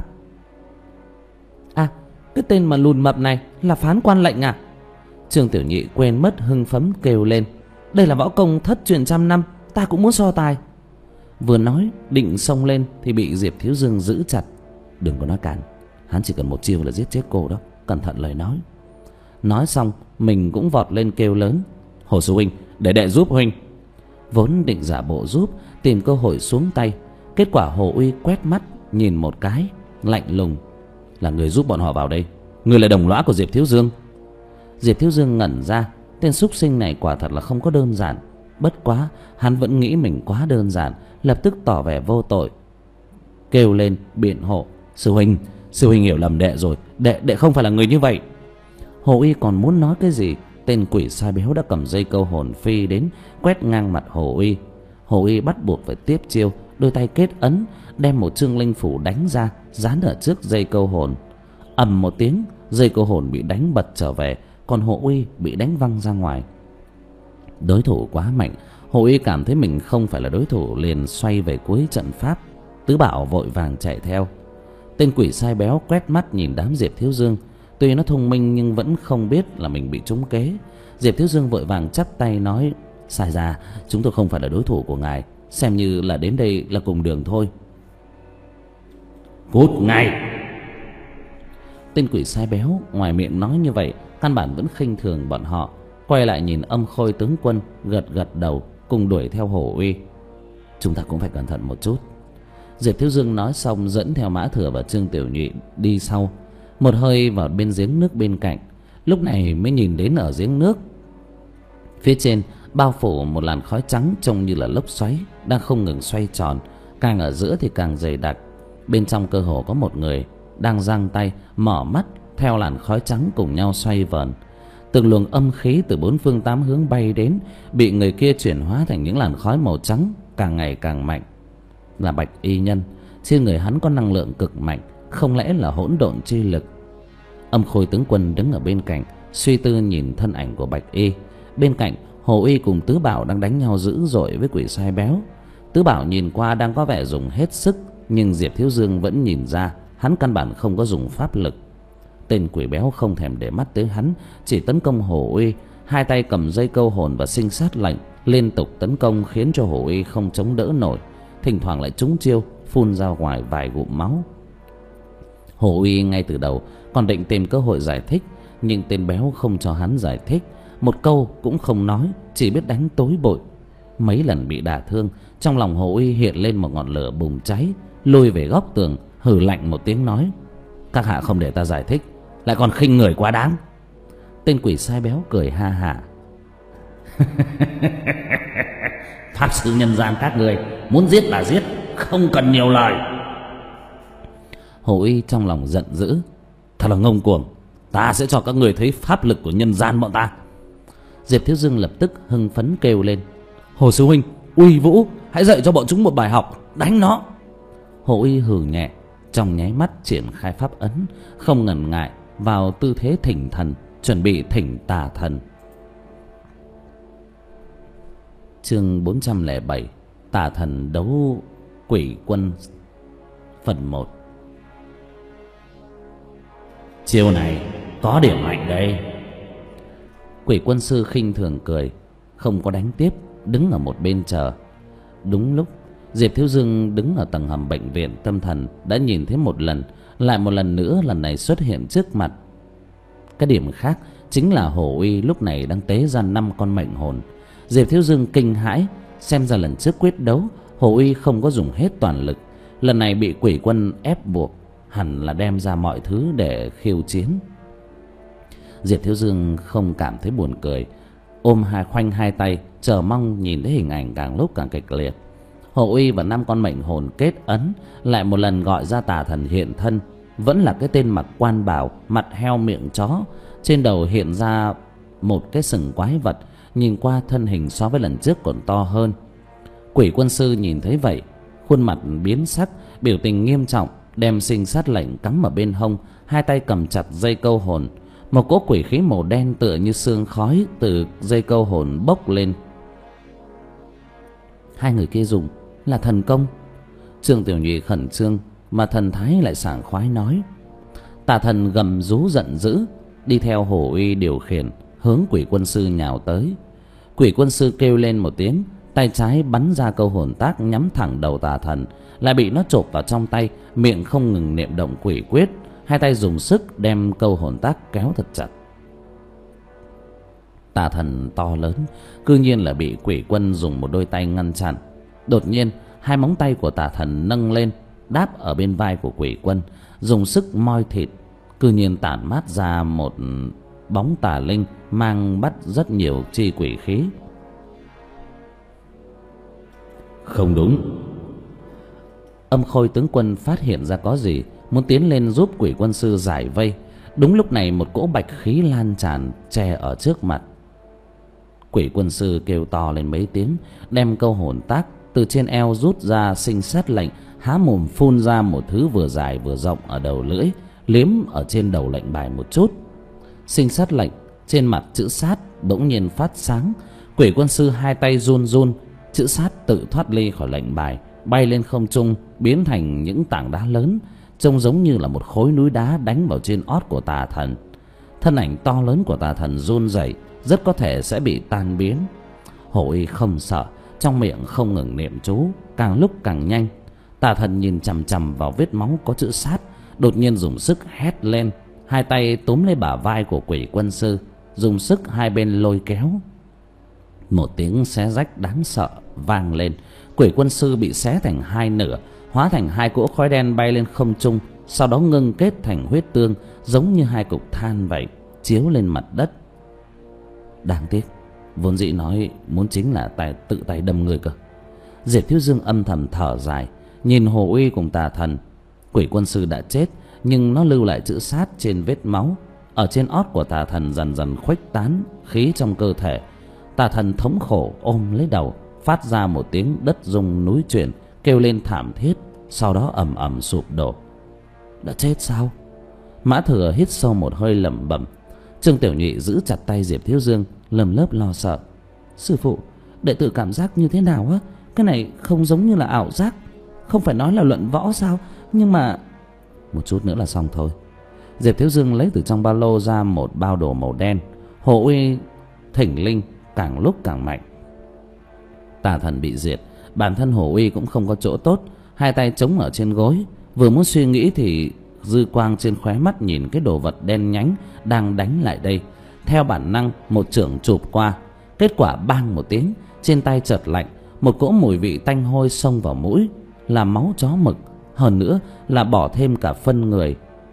À, cái tên mà lùn mập này là phán quan lệnh à? Trương Tiểu Nhị quên mất hưng phấn kêu lên: Đây là võ công thất truyền trăm năm, ta cũng muốn so tài. Vừa nói định xông lên thì bị Diệp Thiếu Dương giữ chặt: Đừng có nói cản, hắn chỉ cần một chiêu là giết chết cô đó, cẩn thận lời nói. Nói xong mình cũng vọt lên kêu lớn: Hồ sư huynh, để đệ giúp huynh. Vốn định giả bộ giúp, tìm cơ hội xuống tay. Kết quả Hồ Uy quét mắt nhìn một cái, lạnh lùng: Là người giúp bọn họ vào đây, người là đồng lõa của Diệp Thiếu Dương. Diệp Thiếu Dương ngẩn ra, tên súc sinh này quả thật là không có đơn giản. Bất quá hắn vẫn nghĩ mình quá đơn giản, lập tức tỏ vẻ vô tội, kêu lên biện hộ: Sư huynh, sư huynh hiểu lầm đệ rồi, đệ đệ không phải là người như vậy. Hồ Uy còn muốn nói cái gì, tên quỷ sai béo đã cầm dây câu hồn phi đến, quét ngang mặt Hồ Uy. Hồ Uy bắt buộc phải tiếp chiêu, đôi tay kết ấn, đem một chương linh phủ đánh ra, dán ở trước dây câu hồn. Ầm một tiếng, dây câu hồn bị đánh bật trở về, còn Hồ Uy bị đánh văng ra ngoài. Đối thủ quá mạnh, Hồ Uy cảm thấy mình không phải là đối thủ, liền xoay về cuối trận pháp. Tứ Bảo vội vàng chạy theo. Tên quỷ sai béo quét mắt nhìn đám Diệp Thiếu Dương, tuy nó thông minh nhưng vẫn không biết là mình bị trúng kế. Diệp Thiếu Dương vội vàng chắp tay nói: Sai ra, chúng tôi không phải là đối thủ của ngài, xem như là đến đây là cùng đường thôi. Cút ngay! Tên quỷ sai béo ngoài miệng nói như vậy, căn bản vẫn khinh thường bọn họ. Quay lại nhìn Âm Khôi tướng quân, gật gật đầu, cùng đuổi theo Hồ Uy. Chúng ta cũng phải cẩn thận một chút. Diệp Thiếu Dương nói xong dẫn theo Mã Thừa và Trương Tiểu Nhị đi sau, một hơi vào bên giếng nước bên cạnh. Lúc này mới nhìn đến ở giếng nước phía trên bao phủ một làn khói trắng trông như là lốc xoáy đang không ngừng xoay tròn, càng ở giữa thì càng dày đặc. Bên trong cơ hồ có một người đang giang tay mở mắt theo làn khói trắng cùng nhau xoay vần. Từng luồng âm khí từ bốn phương tám hướng bay đến, bị người kia chuyển hóa thành những làn khói màu trắng càng ngày càng mạnh. Là Bạch Y Nhân, trên người hắn có năng lượng cực mạnh, không lẽ là hỗn độn chi lực? Âm Khôi tướng quân đứng ở bên cạnh, suy tư nhìn thân ảnh của Bạch Y. Bên cạnh, Hồ Uy cùng Tứ Bảo đang đánh nhau dữ dội với quỷ sai béo. Tứ Bảo nhìn qua đang có vẻ dùng hết sức, nhưng Diệp Thiếu Dương vẫn nhìn ra hắn căn bản không có dùng pháp lực. Tên quỷ béo không thèm để mắt tới hắn, chỉ tấn công Hồ Uy, hai tay cầm dây câu hồn và sinh sát lệnh liên tục tấn công, khiến cho Hồ Uy không chống đỡ nổi, thỉnh thoảng lại trúng chiêu, phun ra ngoài vài ngụm máu. Hồ Uy ngay từ đầu còn định tìm cơ hội giải thích, nhưng tên béo không cho hắn giải thích, một câu cũng không nói, chỉ biết đánh tối bội. Mấy lần bị đả thương, trong lòng Hồ Uy hiện lên một ngọn lửa bùng cháy, lùi về góc tường, hừ lạnh một tiếng nói: Các hạ không để ta giải thích, lại còn khinh người quá đáng. Tên quỷ sai béo cười ha hả: Pháp sư nhân gian các người muốn giết là giết, không cần nhiều lời. Hồ Uy trong lòng giận dữ: Thật là ngông cuồng, ta sẽ cho các người thấy pháp lực của nhân gian bọn ta. Diệp Thiếu Dương lập tức hưng phấn kêu lên: Hồ sư huynh, uy vũ, hãy dạy cho bọn chúng một bài học, đánh nó. Hồ Uy hừ nhẹ, trong nháy mắt triển khai pháp ấn, không ngần ngại vào tư thế thỉnh thần, chuẩn bị thỉnh tà thần. Chương bốn trăm lẻ bảy: Tà thần đấu quỷ quân, phần một. Chiêu này có điểm mạnh đây. Quỷ quân sư khinh thường cười, không có đánh tiếp, đứng ở một bên chờ. Đúng lúc Diệp Thiếu Dương đứng ở tầng hầm bệnh viện tâm thần đã nhìn thấy một lần, lại một lần nữa, lần này xuất hiện trước mặt. Cái điểm khác chính là Hồ Uy lúc này đang tế ra năm con mệnh hồn. Diệp Thiếu Dương kinh hãi, xem ra lần trước quyết đấu Hồ Uy không có dùng hết toàn lực, lần này bị quỷ quân ép buộc, hẳn là đem ra mọi thứ để khiêu chiến. Diệp Thiếu Dương không cảm thấy buồn cười, ôm hai khoanh hai tay, chờ mong nhìn thấy hình ảnh càng lúc càng kịch liệt. Hồ Uy và năm con mệnh hồn kết ấn, lại một lần gọi ra tà thần hiện thân, vẫn là cái tên mặc quan bào, mặt heo miệng chó, trên đầu hiện ra một cái sừng quái vật, nhìn qua thân hình so với lần trước còn to hơn. Quỷ quân sư nhìn thấy vậy, khuôn mặt biến sắc, biểu tình nghiêm trọng, đem sinh sát lệnh cắm ở bên hông, hai tay cầm chặt dây câu hồn. Một cỗ quỷ khí màu đen tựa như sương khói từ dây câu hồn bốc lên. Hai người kia dùng là thần công. Trương Tiểu Nhụy khẩn trương, mà thần thái lại sảng khoái nói. Tà thần gầm rú giận dữ, đi theo Hồ Uy điều khiển, hướng quỷ quân sư nhào tới. Quỷ quân sư kêu lên một tiếng, tay trái bắn ra câu hồn tác nhắm thẳng đầu tà thần, lại bị nó chộp vào trong tay, miệng không ngừng niệm động quỷ quyết, hai tay dùng sức đem câu hồn tác kéo thật chặt. Tà thần to lớn, cư nhiên là bị quỷ quân dùng một đôi tay ngăn chặn. Đột nhiên, hai móng tay của tà thần nâng lên, đáp ở bên vai của quỷ quân, dùng sức moi thịt, cư nhiên tản mát ra một bóng tà linh mang bắt rất nhiều chi quỷ khí. Không đúng. Âm Khôi tướng quân phát hiện ra có gì, muốn tiến lên giúp quỷ quân sư giải vây. Đúng lúc này một cỗ bạch khí lan tràn che ở trước mặt. Quỷ quân sư kêu to lên mấy tiếng, đem câu hồn tác từ trên eo rút ra sinh sát lệnh, há mồm phun ra một thứ vừa dài vừa rộng ở đầu lưỡi, liếm ở trên đầu lệnh bài một chút. Sinh sát lệnh trên mặt chữ sát bỗng nhiên phát sáng. Quỷ quân sư hai tay run run, chữ sát tự thoát ly khỏi lệnh bài, bay lên không trung, biến thành những tảng đá lớn, trông giống như là một khối núi đá đánh vào trên ót của tà thần. Thân ảnh to lớn của tà thần run rẩy, rất có thể sẽ bị tan biến. Hồ Uy không sợ, trong miệng không ngừng niệm chú, càng lúc càng nhanh. Tà thần nhìn chằm chằm vào vết máu có chữ sát, đột nhiên dùng sức hét lên, hai tay túm lấy bả vai của quỷ quân sư, dùng sức hai bên lôi kéo. Một tiếng xé rách đáng sợ vang lên, quỷ quân sư bị xé thành hai nửa, hóa thành hai cỗ khói đen bay lên không trung, sau đó ngưng kết thành huyết tương, giống như hai cục than vậy, chiếu lên mặt đất. Đáng tiếc, vốn dĩ nói muốn chính là tài tự tay đâm người cơ. Diệp Thiếu Dương âm thầm thở dài, nhìn Hồ Uy cùng tà thần. Quỷ quân sư đã chết, nhưng nó lưu lại chữ sát trên vết máu. Ở trên ót của tà thần dần dần khuếch tán khí trong cơ thể. Tà thần thống khổ ôm lấy đầu, phát ra một tiếng đất rung núi chuyển, kêu lên thảm thiết, sau đó ầm ầm sụp đổ. Đã chết sao? Mã Thừa hít sâu một hơi lẩm bẩm. Trương Tiểu Nhụy giữ chặt tay Diệp Thiếu Dương, lầm lớp lo sợ. Sư phụ, đệ tử cảm giác như thế nào á? Cái này không giống như là ảo giác, không phải nói là luận võ sao? Nhưng mà một chút nữa là xong thôi. Diệp Thiếu Dương lấy từ trong ba lô ra một bao đồ màu đen. Hồ Uy thỉnh linh càng lúc càng mạnh. Tà thần bị diệt, bản thân Hồ Uy cũng không có chỗ tốt, hai tay chống ở trên gối, vừa muốn suy nghĩ thì dư quang trên khóe mắt nhìn cái đồ vật đen nhánh đang đánh lại đây. Theo bản năng một chưởng chụp qua, kết quả bang một tiếng, trên tay chợt lạnh, một cỗ mùi vị tanh hôi xông vào mũi, là máu chó mực, hơn nữa là bỏ thêm cả phân người.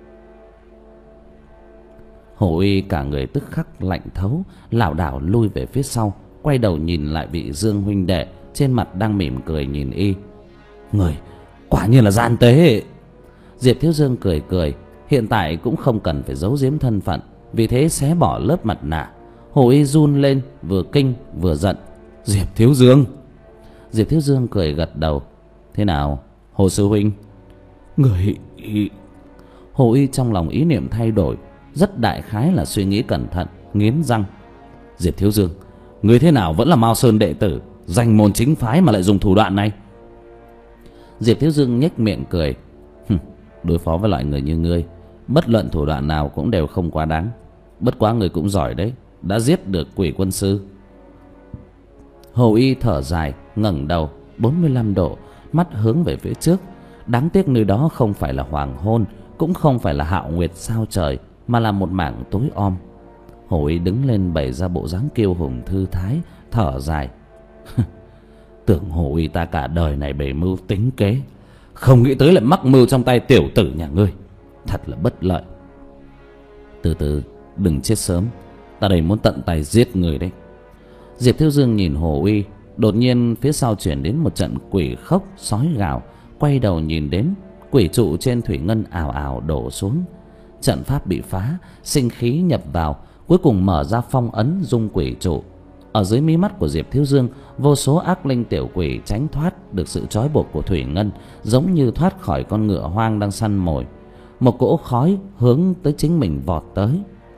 Hồ Uy cả người tức khắc lạnh thấu, lảo đảo lui về phía sau, quay đầu nhìn lại vị Dương huynh đệ, trên mặt đang mỉm cười nhìn y. Người quả nhiên là gian tế. Diệp Thiếu Dương cười cười, hiện tại cũng không cần phải giấu giếm thân phận, vì thế xé bỏ lớp mặt nạ. Hồ Uy run lên, vừa kinh vừa giận. Diệp Thiếu Dương. Diệp Thiếu Dương cười gật đầu. Thế nào Hồ sư huynh? Người... Hồ Uy trong lòng ý niệm thay đổi, rất đại khái là suy nghĩ cẩn thận, nghiến răng. Diệp Thiếu Dương, người thế nào vẫn là Mao Sơn đệ tử, danh môn chính phái mà lại dùng thủ đoạn này? Diệp Thiếu Dương nhếch miệng cười. Đối phó với loại người như ngươi, bất luận thủ đoạn nào cũng đều không quá đáng. Bất quá người cũng giỏi đấy, đã giết được quỷ quân sư. Hồ Uy thở dài, ngẩng đầu bốn mươi lăm độ, mắt hướng về phía trước. Đáng tiếc nơi đó không phải là hoàng hôn, cũng không phải là hạo nguyệt sao trời, mà là một mảng tối om. Hồ Uy đứng lên bày ra bộ dáng kiêu hùng thư thái, thở dài. Tưởng Hồ Uy ta cả đời này bày mưu tính kế, không nghĩ tới lại mắc mưu trong tay tiểu tử nhà ngươi, thật là bất lợi. Từ từ, đừng chết sớm, ta đây muốn tận tay giết người đấy. Diệp Thiếu Dương nhìn Hồ Uy, đột nhiên phía sau chuyển đến một trận quỷ khóc sói gào. Quay đầu nhìn đến, quỷ trụ trên thủy ngân ào ào đổ xuống. Trận pháp bị phá, sinh khí nhập vào, cuối cùng mở ra phong ấn dung quỷ trụ. Ở dưới mí mắt của Diệp Thiếu Dương, vô số ác linh tiểu quỷ tránh thoát được sự trói buộc của thủy ngân, giống như thoát khỏi con ngựa hoang đang săn mồi. Một cỗ khói hướng tới chính mình vọt tới.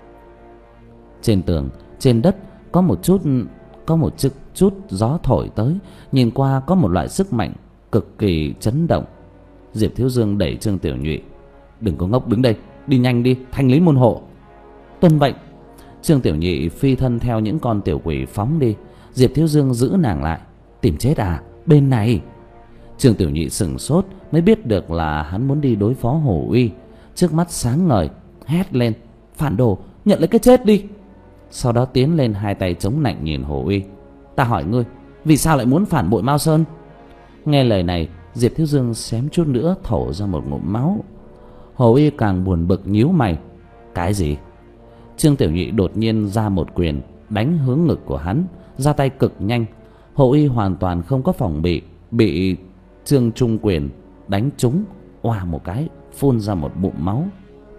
Trên tường, trên đất có một chút có một chút, chút gió thổi tới, nhìn qua có một loại sức mạnh cực kỳ chấn động. Diệp Thiếu Dương đẩy Trương Tiểu Nhụy. Đừng có ngốc đứng đây, đi nhanh đi, thanh lý môn hộ. Tuân mệnh. Trương Tiểu Nhị phi thân theo những con tiểu quỷ phóng đi. Diệp Thiếu Dương giữ nàng lại. Tìm chết à? Bên này. Trương Tiểu Nhị sửng sốt, mới biết được là hắn muốn đi đối phó Hồ Uy. Trước mắt sáng ngời, hét lên: phản đồ, nhận lấy cái chết đi. Sau đó tiến lên, hai tay chống nạnh nhìn Hồ Uy. Ta hỏi ngươi, vì sao lại muốn phản bội Mao Sơn? Nghe lời này, Diệp Thiếu Dương xém chút nữa thổ ra một ngụm máu. Hồ Uy càng buồn bực nhíu mày. Cái gì? Trương Tiểu Nhị đột nhiên ra một quyền đánh hướng ngực của hắn, ra tay cực nhanh. Hồ Uy hoàn toàn không có phòng bị, bị Trương Trung quyền đánh trúng, oà một cái phun ra một bụng máu.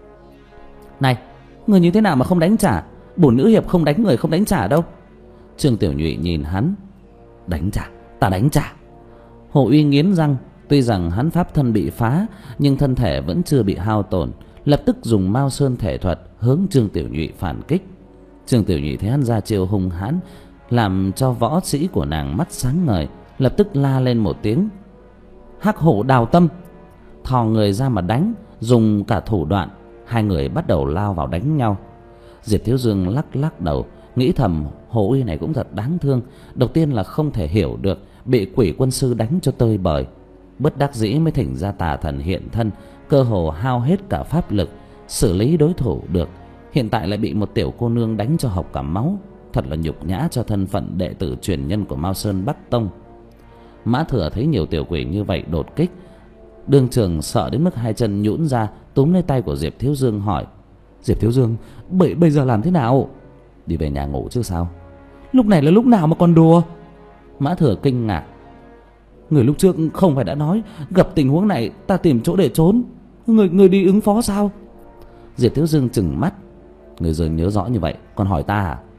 Này, người như thế nào mà không đánh trả? Bổn nữ hiệp không đánh người không đánh trả đâu. Trương Tiểu Nhụy nhìn hắn. Đánh trả? Ta đánh trả. Hồ Uy nghiến răng. Tuy rằng hắn pháp thân bị phá, nhưng thân thể vẫn chưa bị hao tổn, lập tức dùng Mao Sơn thể thuật hướng Trương Tiểu Nhụy phản kích. Trương Tiểu Nhụy thấy hắn ra chiêu hung hãn, làm cho võ sĩ của nàng mắt sáng ngời, lập tức la lên một tiếng: Hắc hổ đào tâm! Thò người ra mà đánh, dùng cả thủ đoạn. Hai người bắt đầu lao vào đánh nhau. Diệp Thiếu Dương lắc lắc đầu, nghĩ thầm Hồ Uy này cũng thật đáng thương. Đầu tiên là không thể hiểu được, bị quỷ quân sư đánh cho tơi bời, bất đắc dĩ mới thỉnh ra tà thần hiện thân, cơ hồ hao hết cả pháp lực xử lý đối thủ được. Hiện tại lại bị một tiểu cô nương đánh cho học cả máu, thật là nhục nhã cho thân phận đệ tử truyền nhân của Mao Sơn Bắc Tông. Mã Thừa thấy nhiều tiểu quỷ như vậy đột kích, đương trường sợ đến mức hai chân nhũn ra, túm lấy tay của Diệp Thiếu Dương hỏi: Diệp Thiếu Dương, bây, bây giờ làm thế nào? Đi về nhà ngủ chứ sao? Lúc này là lúc nào mà còn đùa? Mã Thừa kinh ngạc. Người lúc trước không phải đã nói gặp tình huống này ta tìm chỗ để trốn, người người đi ứng phó sao? Diệp Thiếu Dương trừng mắt. Người dường nhớ rõ như vậy, còn hỏi ta à?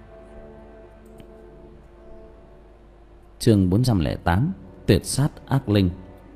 Chương bốn trăm lẻ tám, tuyệt sát ác linh.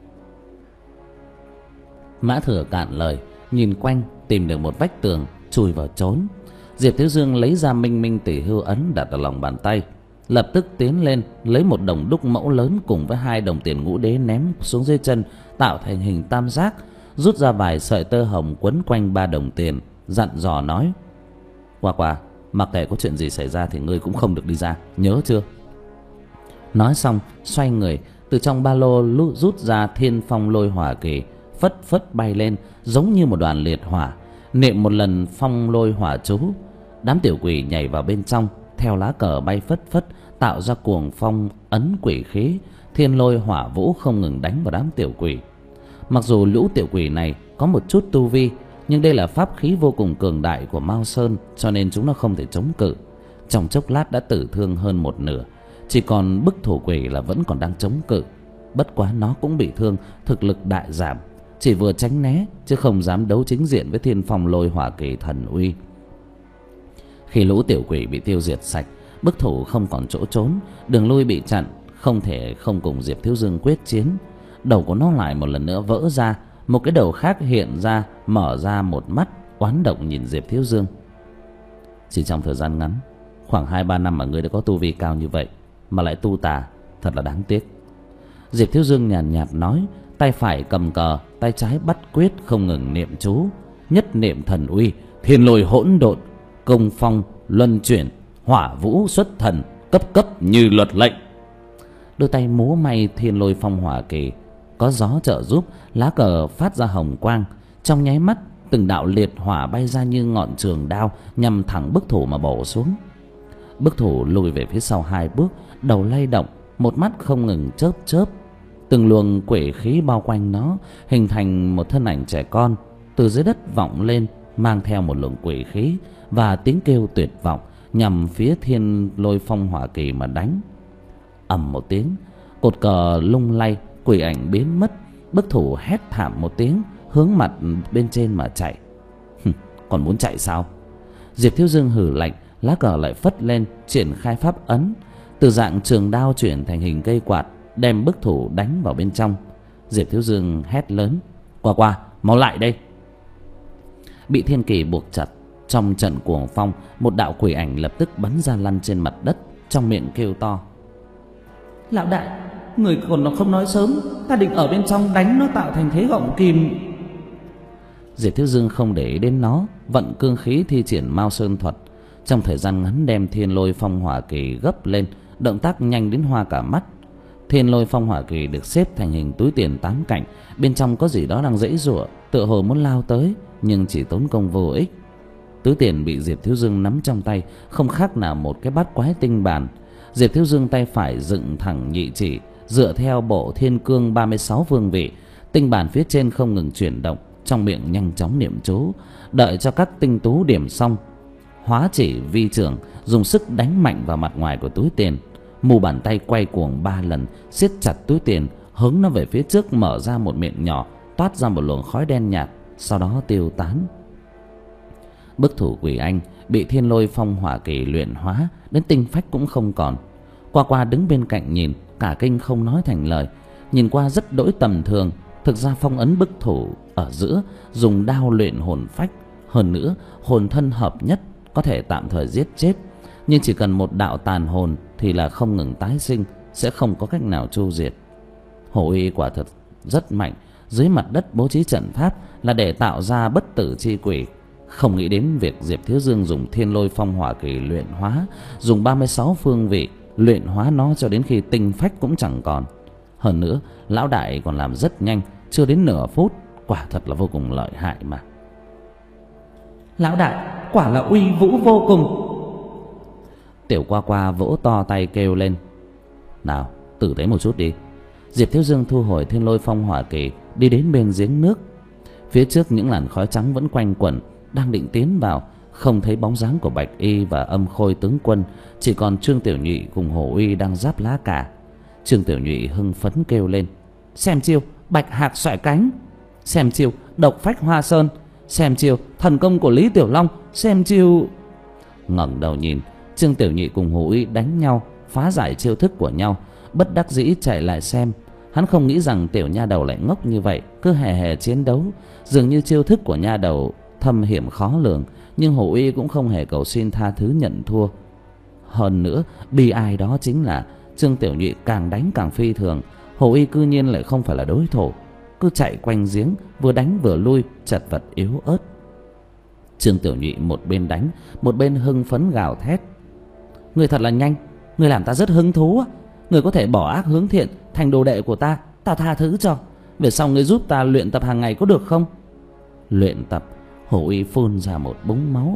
Mã Thừa cạn lời, nhìn quanh tìm được một vách tường, chui vào trốn. Diệp Thiếu Dương lấy ra Minh Minh Tỷ Hưu ấn đặt ở lòng bàn tay, lập tức tiến lên lấy một đồng đúc mẫu lớn cùng với hai đồng tiền ngũ đế ném xuống dưới chân, tạo thành hình tam giác, rút ra vài sợi tơ hồng quấn quanh ba đồng tiền, dặn dò nói: Qua qua, mặc kệ có chuyện gì xảy ra thì ngươi cũng không được đi ra, nhớ chưa? Nói xong xoay người từ trong ba lô rút ra Thiên Phong Lôi Hỏa Kỳ, phất phất bay lên giống như một đoàn liệt hỏa, niệm một lần phong lôi hỏa chú. Đám tiểu quỷ nhảy vào bên trong, theo lá cờ bay phất phất, tạo ra cuồng phong ấn quỷ khí, thiên lôi hỏa vũ không ngừng đánh vào đám tiểu quỷ. Mặc dù lũ tiểu quỷ này có một chút tu vi, nhưng đây là pháp khí vô cùng cường đại của Mao Sơn, cho nên chúng nó không thể chống cự. Trong chốc lát đã tử thương hơn một nửa, chỉ còn bức thủ quỷ là vẫn còn đang chống cự. Bất quá nó cũng bị thương, thực lực đại giảm, chỉ vừa tránh né chứ không dám đấu chính diện với Thiên Phong Lôi Hỏa Kỳ thần uy. Khi lũ tiểu quỷ bị tiêu diệt sạch, bức thủ không còn chỗ trốn, đường lui bị chặn, không thể không cùng Diệp Thiếu Dương quyết chiến. Đầu của nó lại một lần nữa vỡ ra, một cái đầu khác hiện ra, mở ra một mắt oán độc nhìn Diệp Thiếu Dương. Chỉ trong thời gian ngắn, khoảng hai ba năm mà ngươi đã có tu vi cao như vậy mà lại tu tà, thật là đáng tiếc. Diệp Thiếu Dương nhàn nhạt, nhạt nói, tay phải cầm cờ, tay trái bắt quyết không ngừng niệm chú. Nhất niệm thần uy, thiên lôi hỗn độn, công phong luân chuyển, hỏa vũ xuất thần, cấp cấp như luật lệnh. Đôi tay múa may thiên lôi phong hỏa kỳ, có gió trợ giúp, lá cờ phát ra hồng quang. Trong nháy mắt, từng đạo liệt hỏa bay ra như ngọn trường đao, nhằm thẳng bức thủ mà bổ xuống. Bức thủ lùi về phía sau hai bước, đầu lay động, một mắt không ngừng chớp chớp. Từng luồng quỷ khí bao quanh nó, hình thành một thân ảnh trẻ con từ dưới đất vọng lên, mang theo một luồng quỷ khí và tiếng kêu tuyệt vọng nhằm phía Thiên Lôi Phong Hỏa Kỳ mà đánh. Ầm một tiếng, cột cờ lung lay, quỷ ảnh biến mất. Bức thủ hét thảm một tiếng, hướng mặt bên trên mà chạy. Còn muốn chạy sao? Diệp Thiếu Dương hừ lạnh, lá cờ lại phất lên, triển khai pháp ấn, từ dạng trường đao chuyển thành hình cây quạt, đem bức thủ đánh vào bên trong. Diệp Thiếu Dương hét lớn: "Qua qua, mau lại đây!" Bị thiên kỳ buộc chặt trong trận cuồng phong, một đạo quỷ ảnh lập tức bắn ra lăn trên mặt đất, trong miệng kêu to: "Lão đại, người còn nó không nói sớm, ta định ở bên trong đánh nó tạo thành thế gọng kìm." Diệp Thiếu Dương không để ý đến nó, vận cương khí thi triển Mao Sơn thuật, trong thời gian ngắn đem Thiên Lôi Phong Hỏa Kỳ gấp lên, động tác nhanh đến hoa cả mắt. Thiên Lôi Phong Hỏa Kỳ được xếp thành hình túi tiền tám cạnh, bên trong có gì đó đang giãy giụa, tựa hồ muốn lao tới, nhưng chỉ tốn công vô ích. Túi tiền bị Diệp Thiếu Dương nắm trong tay, không khác nào một cái bát quái tinh bản. Diệp Thiếu Dương tay phải dựng thẳng nhị chỉ, dựa theo bộ Thiên Cương ba mươi sáu phương vị, tinh bản phía trên không ngừng chuyển động, trong miệng nhanh chóng niệm chú. Đợi cho các tinh tú điểm xong, hóa chỉ vi trưởng, dùng sức đánh mạnh vào mặt ngoài của túi tiền. Mu bàn tay quay cuồng ba lần, siết chặt túi tiền, hướng nó về phía trước, mở ra một miệng nhỏ, toát ra một luồng khói đen nhạt, sau đó tiêu tán. Bức thủ quỷ anh bị Thiên Lôi Phong Hỏa Kỳ luyện hóa đến tinh phách cũng không còn. Qua qua đứng bên cạnh nhìn, cả kinh không nói thành lời. Nhìn qua rất đỗi tầm thường, thực ra phong ấn bức thủ ở giữa dùng đao luyện hồn phách, hơn nữa hồn thân hợp nhất, có thể tạm thời giết chết, nhưng chỉ cần một đạo tàn hồn thì là không ngừng tái sinh, sẽ không có cách nào chu diệt. Hổ uy quả thật rất mạnh, dưới mặt đất bố trí trận pháp là để tạo ra bất tử chi quỷ. Không nghĩ đến việc Diệp Thiếu Dương dùng Thiên Lôi Phong Hỏa Kỳ luyện hóa, dùng ba mươi sáu phương vị luyện hóa nó cho đến khi tinh phách cũng chẳng còn. Hơn nữa lão đại còn làm rất nhanh, chưa đến nửa phút, quả thật là vô cùng lợi hại mà. Lão đại quả là uy vũ vô cùng. Tiểu Qua Qua vỗ to tay kêu lên: "Nào, tử tế một chút đi." Diệp Thiếu Dương thu hồi Thiên Lôi Phong Hỏa Kỳ, đi đến bên giếng nước. Phía trước những làn khói trắng vẫn quanh quẩn, đang định tiến vào, không thấy bóng dáng của Bạch Y và Âm Khôi tướng quân, chỉ còn Trương Tiểu Nhụy cùng Hổ Uy đang giáp lá cả. Trương Tiểu Nhụy hưng phấn kêu lên: "Xem chiêu Bạch Hạc xoải cánh, xem chiêu Độc Phách Hoa Sơn, xem chiêu thần công của Lý Tiểu Long, xem chiêu..." Ngẩng đầu nhìn, Trương Tiểu Nhụy cùng Hổ Uy đánh nhau, phá giải chiêu thức của nhau, bất đắc dĩ chạy lại xem. Hắn không nghĩ rằng tiểu nha đầu lại ngốc như vậy, cứ hề hề chiến đấu. Dường như chiêu thức của nha đầu thâm hiểm khó lường, nhưng Hổ Uy cũng không hề cầu xin tha thứ nhận thua. Hơn nữa bi ai đó chính là Trương Tiểu Nhụy càng đánh càng phi thường, Hổ Uy cư nhiên lại không phải là đối thủ, cứ chạy quanh giếng, vừa đánh vừa lui, chật vật yếu ớt. Trương Tiểu Nhụy một bên đánh, một bên hưng phấn gào thét: "Người thật là nhanh, người làm ta rất hứng thú. Người có thể bỏ ác hướng thiện, thành đồ đệ của ta, ta tha thứ cho. Về sau người giúp ta luyện tập hàng ngày có được không?" Luyện tập? Hổ Uy phun ra một búng máu.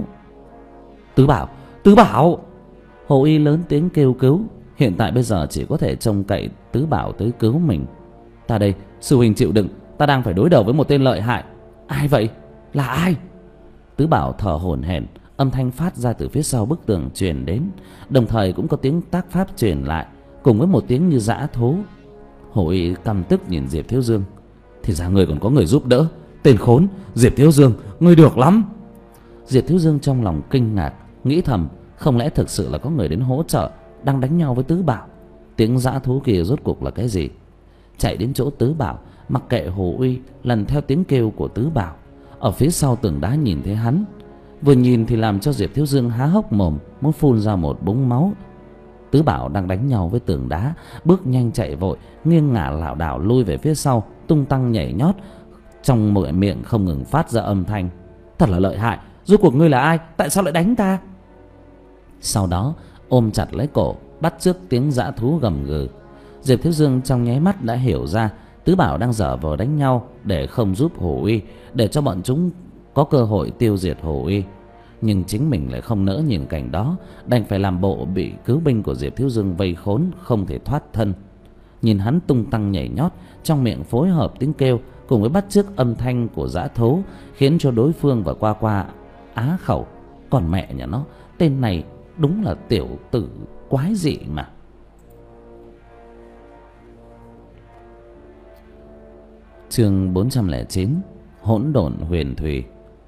"Tứ Bảo, Tứ Bảo!" Hổ Uy lớn tiếng kêu cứu. Hiện tại bây giờ chỉ có thể trông cậy Tứ Bảo tới cứu mình. "Ta đây, sư huynh chịu đựng, ta đang phải đối đầu với một tên lợi hại." "Ai vậy? Là ai?" Tứ Bảo thở hổn hển, âm thanh phát ra từ phía sau bức tường truyền đến, đồng thời cũng có tiếng tác pháp truyền lại, cùng với một tiếng như dã thú. Hổ Uy căm tức nhìn Diệp Thiếu Dương: "Thì ra người còn có người giúp đỡ, tên khốn Diệp Thiếu Dương, ngươi được lắm." Diệp Thiếu Dương trong lòng kinh ngạc, nghĩ thầm không lẽ thực sự là có người đến hỗ trợ, đang đánh nhau với Tứ Bảo. Tiếng dã thú kia rốt cuộc là cái gì? Chạy đến chỗ Tứ Bảo, mặc kệ Hổ Uy, lần theo tiếng kêu của Tứ Bảo. Ở phía sau tường đá nhìn thấy hắn, vừa nhìn thì làm cho Diệp Thiếu Dương há hốc mồm, muốn phun ra một búng máu. Tứ Bảo đang đánh nhau với tường đá, bước nhanh chạy vội, nghiêng ngả lảo đảo lui về phía sau, tung tăng nhảy nhót, trong miệng không ngừng phát ra âm thanh: "Thật là lợi hại, rốt cuộc ngươi là ai, tại sao lại đánh ta?" Sau đó ôm chặt lấy cổ, bắt chước tiếng dã thú gầm gừ. Diệp Thiếu Dương trong nháy mắt đã hiểu ra Tứ Bảo đang giở vờ đánh nhau để không giúp Hổ Uy, để cho bọn chúng có cơ hội tiêu diệt Hổ Uy. nhưng chính mình lại không nỡ nhìn cảnh đó, đành phải làm bộ bị cứu binh của Diệp Thiếu Dương vây khốn, không thể thoát thân. Nhìn hắn tung tăng nhảy nhót, trong miệng phối hợp tiếng kêu cùng với bắt chước âm thanh của dã thú, khiến cho đối phương và qua qua á khẩu. Còn mẹ nhà nó, tên này đúng là tiểu tử quái dị mà. Chương bốn trăm lẻ chín, hỗn độn huyền thủy.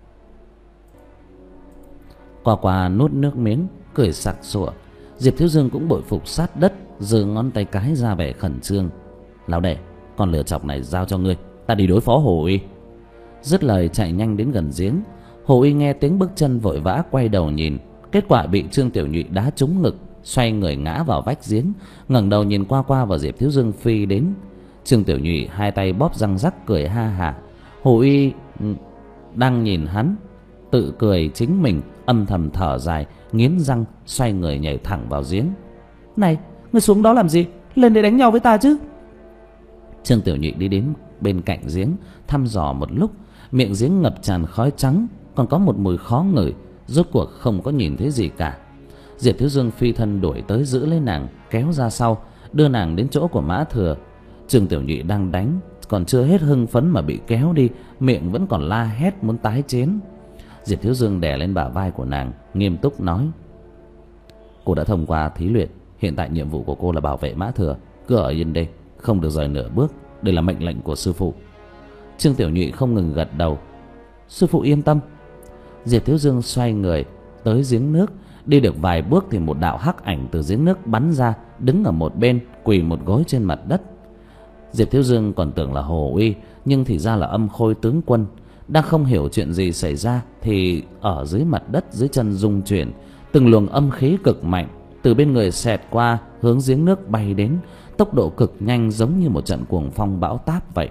Qua qua nuốt nước miếng, cười sặc sụa. Diệp Thiếu Dương cũng bội phục sát đất, giơ ngón tay cái ra vẻ khẩn trương. Lão đệ, con lừa chọc này giao cho ngươi, ta đi đối phó Hồ Uy. Dứt lời chạy nhanh đến gần giếng. Hồ Uy nghe tiếng bước chân vội vã quay đầu nhìn, kết quả bị Trương Tiểu Nhụy đá trúng ngực, xoay người ngã vào vách giếng, ngẩng đầu nhìn qua qua và Diệp Thiếu Dương phi đến. Trương Tiểu Nhụy hai tay bóp răng rắc cười ha hả. Hồ Uy đang nhìn hắn tự cười chính mình, âm thầm thở dài, nghiến răng xoay người nhảy thẳng vào giếng. Này, ngươi xuống đó làm gì? Lên để đánh nhau với ta chứ. Trương Tiểu Nhụy đi đến bên cạnh giếng, thăm dò một lúc. Miệng giếng ngập tràn khói trắng, còn có một mùi khó ngửi. Rốt cuộc không có nhìn thấy gì cả. Diệp Thiếu Dương phi thân đuổi tới giữ lấy nàng, kéo ra sau, đưa nàng đến chỗ của Mã Thừa. Trương Tiểu Nhụy đang đánh, còn chưa hết hưng phấn mà bị kéo đi, miệng vẫn còn la hét muốn tái chiến. Diệp Thiếu Dương đè lên bả vai của nàng, nghiêm túc nói: Cô đã thông qua thí luyện, hiện tại nhiệm vụ của cô là bảo vệ Mã Thừa. Cứ ở yên đây, không được rời nửa bước. Đây là mệnh lệnh của sư phụ. Trương Tiểu Nhụy không ngừng gật đầu. Sư phụ yên tâm. Diệp Thiếu Dương xoay người tới giếng nước. Đi được vài bước thì một đạo hắc ảnh từ giếng nước bắn ra, đứng ở một bên, quỳ một gối trên mặt đất. Diệp Thiếu Dương còn tưởng là Hồ Uy, nhưng thì ra là Âm Khôi tướng quân. Đang không hiểu chuyện gì xảy ra thì ở dưới mặt đất dưới chân rung chuyển, từng luồng âm khí cực mạnh từ bên người xẹt qua, hướng giếng nước bay đến, tốc độ cực nhanh, giống như một trận cuồng phong bão táp vậy.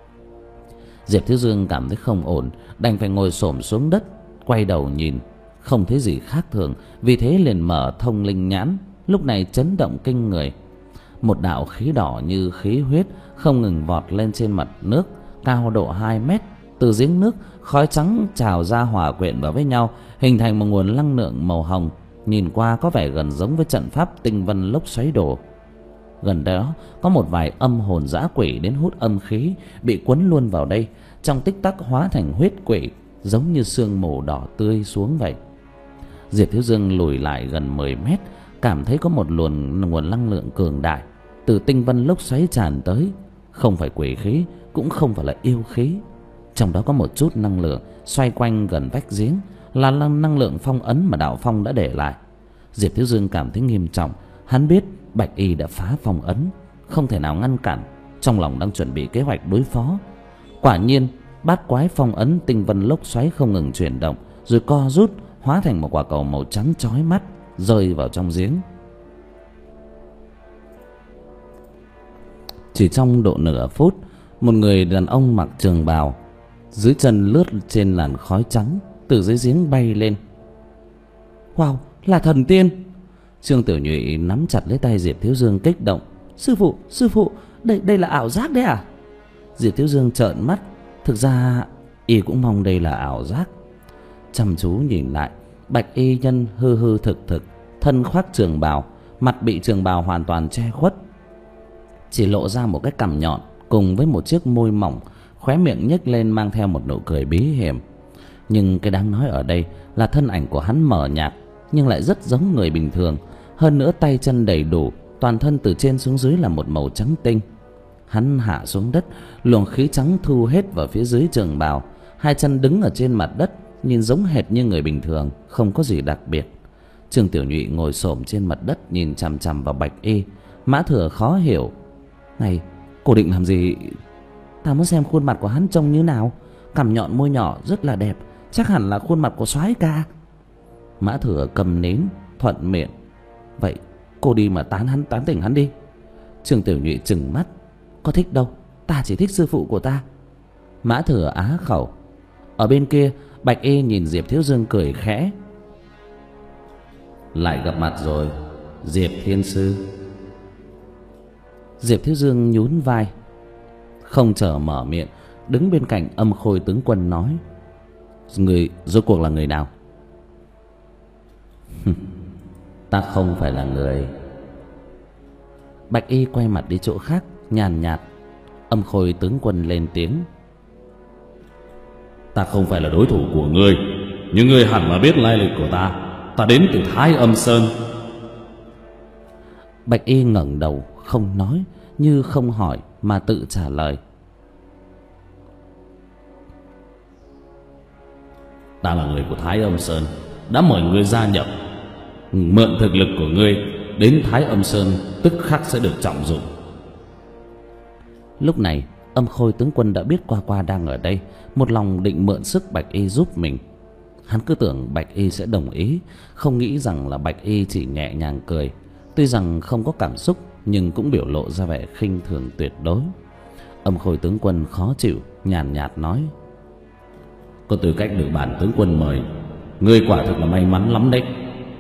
Diệp Thiếu Dương cảm thấy không ổn, đành phải ngồi xổm xuống đất, quay đầu nhìn, không thấy gì khác thường, vì thế liền mở thông linh nhãn. Lúc này chấn động kinh người. Một đạo khí đỏ như khí huyết không ngừng vọt lên trên mặt nước, cao độ hai mét. Từ giếng nước, khói trắng trào ra hòa quyện vào với nhau, hình thành một nguồn năng lượng màu hồng, nhìn qua có vẻ gần giống với trận pháp tinh vân lốc xoáy đổ. Gần đó có một vài âm hồn dã quỷ đến hút âm khí, bị cuốn luôn vào đây, trong tích tắc hóa thành huyết quỷ, giống như sương mù đỏ tươi xuống vậy. Diệp Thiếu Dương lùi lại gần mười mét, cảm thấy có một luồng nguồn năng lượng cường đại từ tinh vân lốc xoáy tràn tới. Không phải quỷ khí, cũng không phải là yêu khí. Trong đó có một chút năng lượng xoay quanh gần vách giếng, là năng lượng phong ấn mà đạo phong đã để lại. Diệp Thiếu Dương cảm thấy nghiêm trọng. Hắn biết Bạch Y đã phá phong ấn, không thể nào ngăn cản, trong lòng đang chuẩn bị kế hoạch đối phó. Quả nhiên bát quái phong ấn tinh vân lốc xoáy không ngừng chuyển động, rồi co rút hóa thành một quả cầu màu trắng chói mắt, rơi vào trong giếng. Chỉ trong độ nửa phút, một người đàn ông mặc trường bào, dưới chân lướt trên làn khói trắng, từ dưới giếng bay lên. Wow, là thần tiên! Trương Tiểu Nhụy nắm chặt lấy tay Diệp Thiếu Dương kích động. Sư phụ, sư phụ, đây đây là ảo giác đấy à? Diệp Thiếu Dương trợn mắt. Thực ra y cũng mong đây là ảo giác. Chăm chú nhìn lại, Bạch Y nhân hư hư thực thực, thân khoác trường bào, mặt bị trường bào hoàn toàn che khuất, chỉ lộ ra một cái cằm nhọn cùng với một chiếc môi mỏng, khóe miệng nhếch lên mang theo một nụ cười bí hiểm. Nhưng cái đáng nói ở đây là thân ảnh của hắn mờ nhạt, nhưng lại rất giống người bình thường. Hơn nữa tay chân đầy đủ, toàn thân từ trên xuống dưới là một màu trắng tinh. Hắn hạ xuống đất, luồng khí trắng thu hết vào phía dưới trường bào. Hai chân đứng ở trên mặt đất, nhìn giống hệt như người bình thường, không có gì đặc biệt. Trương Tiểu Nhụy ngồi xổm trên mặt đất nhìn chằm chằm vào Bạch Y. Mã Thừa khó hiểu. Này, cô định làm gì? Ta muốn xem khuôn mặt của hắn trông như nào. Cằm nhọn môi nhỏ rất là đẹp, chắc hẳn là khuôn mặt của soái ca. Mã Thừa cầm nến thuận miệng. Vậy cô đi mà tán hắn, tán tỉnh hắn đi. Trương Tiểu Nhụy trừng mắt. Có thích đâu, ta chỉ thích sư phụ của ta. Mã Thừa á khẩu. Ở bên kia, Bạch Y nhìn Diệp Thiếu Dương cười khẽ. Lại gặp mặt rồi, Diệp Thiên Sư. Diệp Thiếu Dương nhún vai, không chờ mở miệng, đứng bên cạnh Âm Khôi tướng quân nói. Người rốt cuộc là người nào? Ta không phải là người. Bạch y quay mặt đi chỗ khác, nhàn nhạt. Âm Khôi tướng quân lên tiếng. Ta không phải là đối thủ của ngươi, nhưng ngươi hẳn là biết lai lịch của ta. Ta đến từ Thái Âm Sơn. Bạch y ngẩng đầu không nói, như không hỏi mà tự trả lời. Ta là người của Thái Âm Sơn, đã mời ngươi gia nhập. Mượn thực lực của ngươi, đến Thái Âm Sơn tức khắc sẽ được trọng dụng. Lúc này Âm Khôi tướng quân đã biết Qua Qua đang ở đây, một lòng định mượn sức Bạch y giúp mình. Hắn cứ tưởng Bạch y sẽ đồng ý, không nghĩ rằng là Bạch y chỉ nhẹ nhàng cười. Tuy rằng không có cảm xúc, nhưng cũng biểu lộ ra vẻ khinh thường tuyệt đối. Âm Khôi tướng quân khó chịu, nhàn nhạt nói. Có tư cách được bản tướng quân mời, ngươi quả thực là may mắn lắm đấy.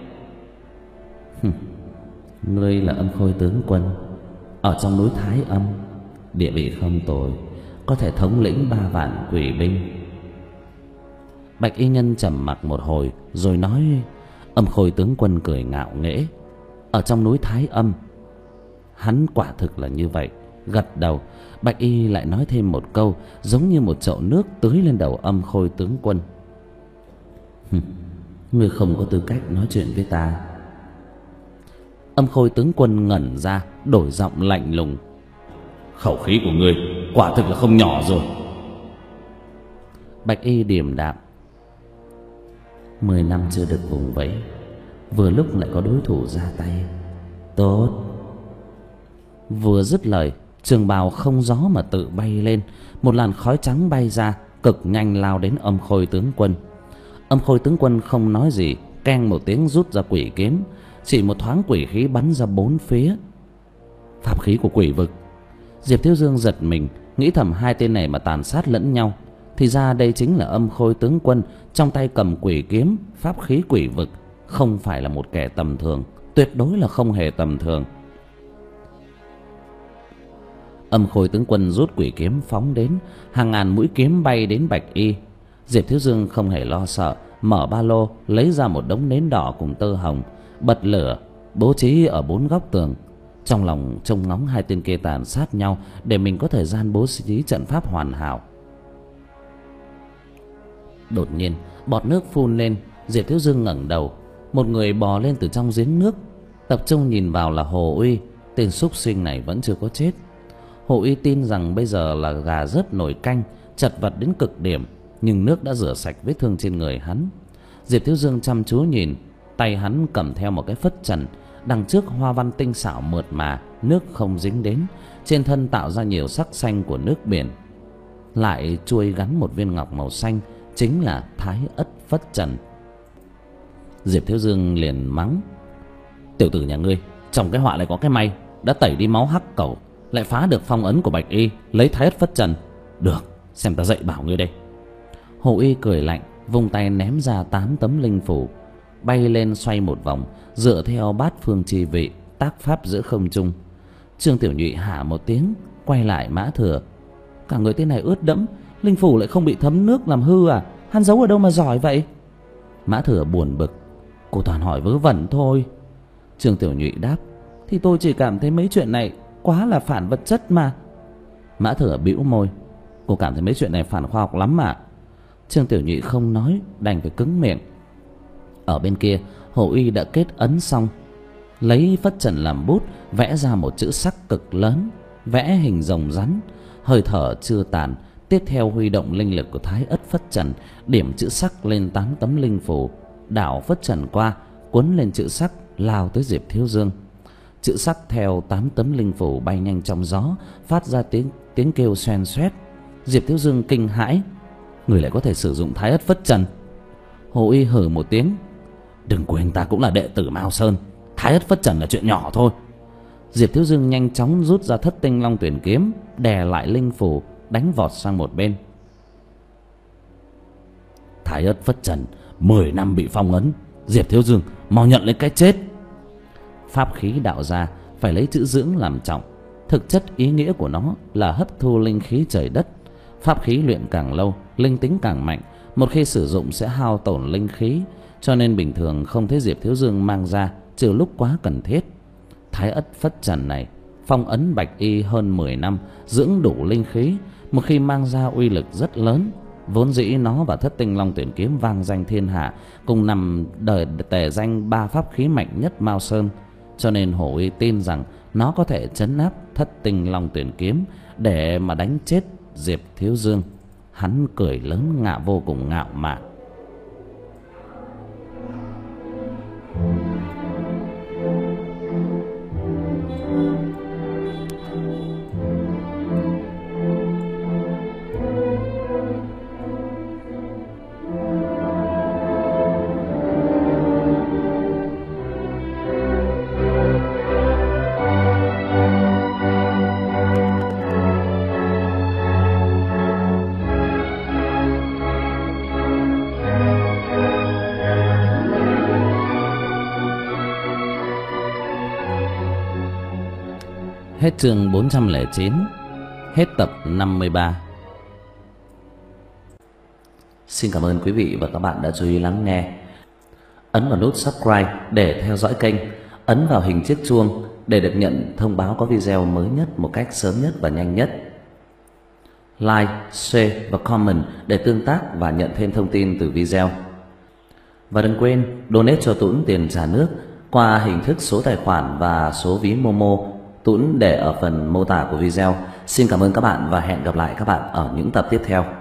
Ngươi là Âm Khôi tướng quân, ở trong núi Thái Âm, địa vị không tồi, có thể thống lĩnh ba vạn quỷ binh. Bạch y nhân trầm mặc một hồi rồi nói. Âm Khôi tướng quân cười ngạo nghễ. Ở trong núi Thái Âm, hắn quả thực là như vậy. Gật đầu. Bạch y lại nói thêm một câu, giống như một chậu nước tưới lên đầu Âm Khôi tướng quân. Ngươi không có tư cách nói chuyện với ta. Âm Khôi tướng quân ngẩn ra, đổi giọng lạnh lùng. Khẩu khí của ngươi quả thực là không nhỏ rồi. Bạch y điềm đạm. Mười năm chưa được vùng vẫy, vừa lúc lại có đối thủ ra tay. Tốt. Vừa dứt lời, trường bào không gió mà tự bay lên, một làn khói trắng bay ra, cực nhanh lao đến Âm Khôi tướng quân. Âm Khôi tướng quân không nói gì, keng một tiếng rút ra quỷ kiếm. Chỉ một thoáng quỷ khí bắn ra bốn phía. Pháp khí của quỷ vực. Diệp Thiếu Dương giật mình, nghĩ thầm hai tên này mà tàn sát lẫn nhau, thì ra đây chính là Âm Khôi tướng quân, trong tay cầm quỷ kiếm, pháp khí quỷ vực, không phải là một kẻ tầm thường, tuyệt đối là không hề tầm thường. Âm Khôi tướng quân rút quỷ kiếm phóng đến, hàng ngàn mũi kiếm bay đến Bạch y. Diệp Thiếu Dương không hề lo sợ, mở ba lô lấy ra một đống nến đỏ cùng tơ hồng, bật lửa bố trí ở bốn góc tường. Trong lòng trông ngóng hai tên kia tàn sát nhau, để mình có thời gian bố trí trận pháp hoàn hảo. Đột nhiên bọt nước phun lên. Diệp Thiếu Dương ngẩng đầu, một người bò lên từ trong giếng nước, tập trung nhìn vào là Hồ Uy. Tên súc sinh này vẫn chưa có chết. Hồ Uy tin rằng bây giờ là gà rớt nồi canh, chật vật đến cực điểm, nhưng nước đã rửa sạch vết thương trên người hắn. Diệp Thiếu Dương chăm chú nhìn, tay hắn cầm theo một cái phất trần, đằng trước hoa văn tinh xảo mượt mà, nước không dính đến, trên thân tạo ra nhiều sắc xanh của nước biển, lại chuôi gắn một viên ngọc màu xanh, chính là Thái Ất Phất Trần. Diệp Thiếu Dương liền mắng. Tiểu tử nhà ngươi, trong cái họa lại có cái may, đã tẩy đi máu hắc cẩu, lại phá được phong ấn của Bạch y, lấy Thái Ất Phất Trần. Được, xem ta dạy bảo ngươi đây. Hồ Y cười lạnh, vung tay ném ra tám tấm linh phủ, bay lên xoay một vòng, dựa theo bát phương chi vị, tác pháp giữa không trung. Trương Tiểu Nhụy hả một tiếng, quay lại Mã Thừa. Cả người tên này ướt đẫm, linh phủ lại không bị thấm nước làm hư à? Hắn giấu ở đâu mà giỏi vậy? Mã Thừa buồn bực. Cô toàn hỏi vớ vẩn thôi. Trương Tiểu Nhụy đáp. Thì tôi chỉ cảm thấy mấy chuyện này quá là phản vật chất mà. Mã Thừa bĩu môi. Cô cảm thấy mấy chuyện này phản khoa học lắm mà. Trương Tiểu Nhụy không nói, đành phải cứng miệng. Ở bên kia, Hồ Uy đã kết ấn xong, lấy phất trần làm bút, vẽ ra một chữ sắc cực lớn, vẽ hình rồng rắn. Hơi thở chưa tàn, tiếp theo huy động linh lực của Thái Ất Phất Trần, điểm chữ sắc lên tám tấm linh phù, đảo phất trần qua, cuốn lên chữ sắc, lao tới Diệp Thiếu Dương. Chữ sắc theo tám tấm linh phù bay nhanh trong gió, phát ra tiếng tiếng kêu xoen xoét. Diệp Thiếu Dương kinh hãi. Người lại có thể sử dụng Thái Ất Phất Trần? Hồ Y hử một tiếng. Đừng quên ta cũng là đệ tử Mao Sơn, Thái Ất Phất Trần là chuyện nhỏ thôi. Diệp Thiếu Dương nhanh chóng rút ra Thất Tinh Long Tuyển kiếm, đè lại linh phù, đánh vọt sang một bên. Thái Ất Phất Trần mười năm bị phong ấn, Diệp Thiếu Dương mau nhận lấy cái chết. Pháp khí đạo gia phải lấy chữ dưỡng làm trọng, thực chất ý nghĩa của nó là hấp thu linh khí trời đất. Pháp khí luyện càng lâu, linh tính càng mạnh, một khi sử dụng sẽ hao tổn linh khí, cho nên bình thường không thấy Diệp Thiếu Dương mang ra trừ lúc quá cần thiết. Thái ất phất trần này phong ấn bạch y hơn mười năm, dưỡng đủ linh khí, một khi mang ra uy lực rất lớn. Vốn dĩ nó và Thất Tinh Long Tuyển Kiếm vang danh thiên hạ, cùng nằm đời tề danh ba pháp khí mạnh nhất Mao Sơn, cho nên Hổ Uy tin rằng nó có thể trấn áp Thất Tinh Long Tuyển Kiếm để mà đánh chết Diệp Thiếu Dương. Hắn cười lớn ngạo vô cùng ngạo mạn. Hết chương bốn trăm lẻ chín. Hết tập năm mươi ba. Xin cảm ơn quý vị và các bạn đã chú ý lắng nghe. Ấn vào nút subscribe để theo dõi kênh. Ấn vào hình chiếc chuông để được nhận thông báo có video mới nhất một cách sớm nhất và nhanh nhất. Like, share và comment để tương tác và nhận thêm thông tin từ video. Và đừng quên donate cho Tuấn tiền trả nước qua hình thức số tài khoản và số ví Momo. Tuấn để ở phần mô tả của video. Xin cảm ơn các bạn và hẹn gặp lại các bạn ở những tập tiếp theo.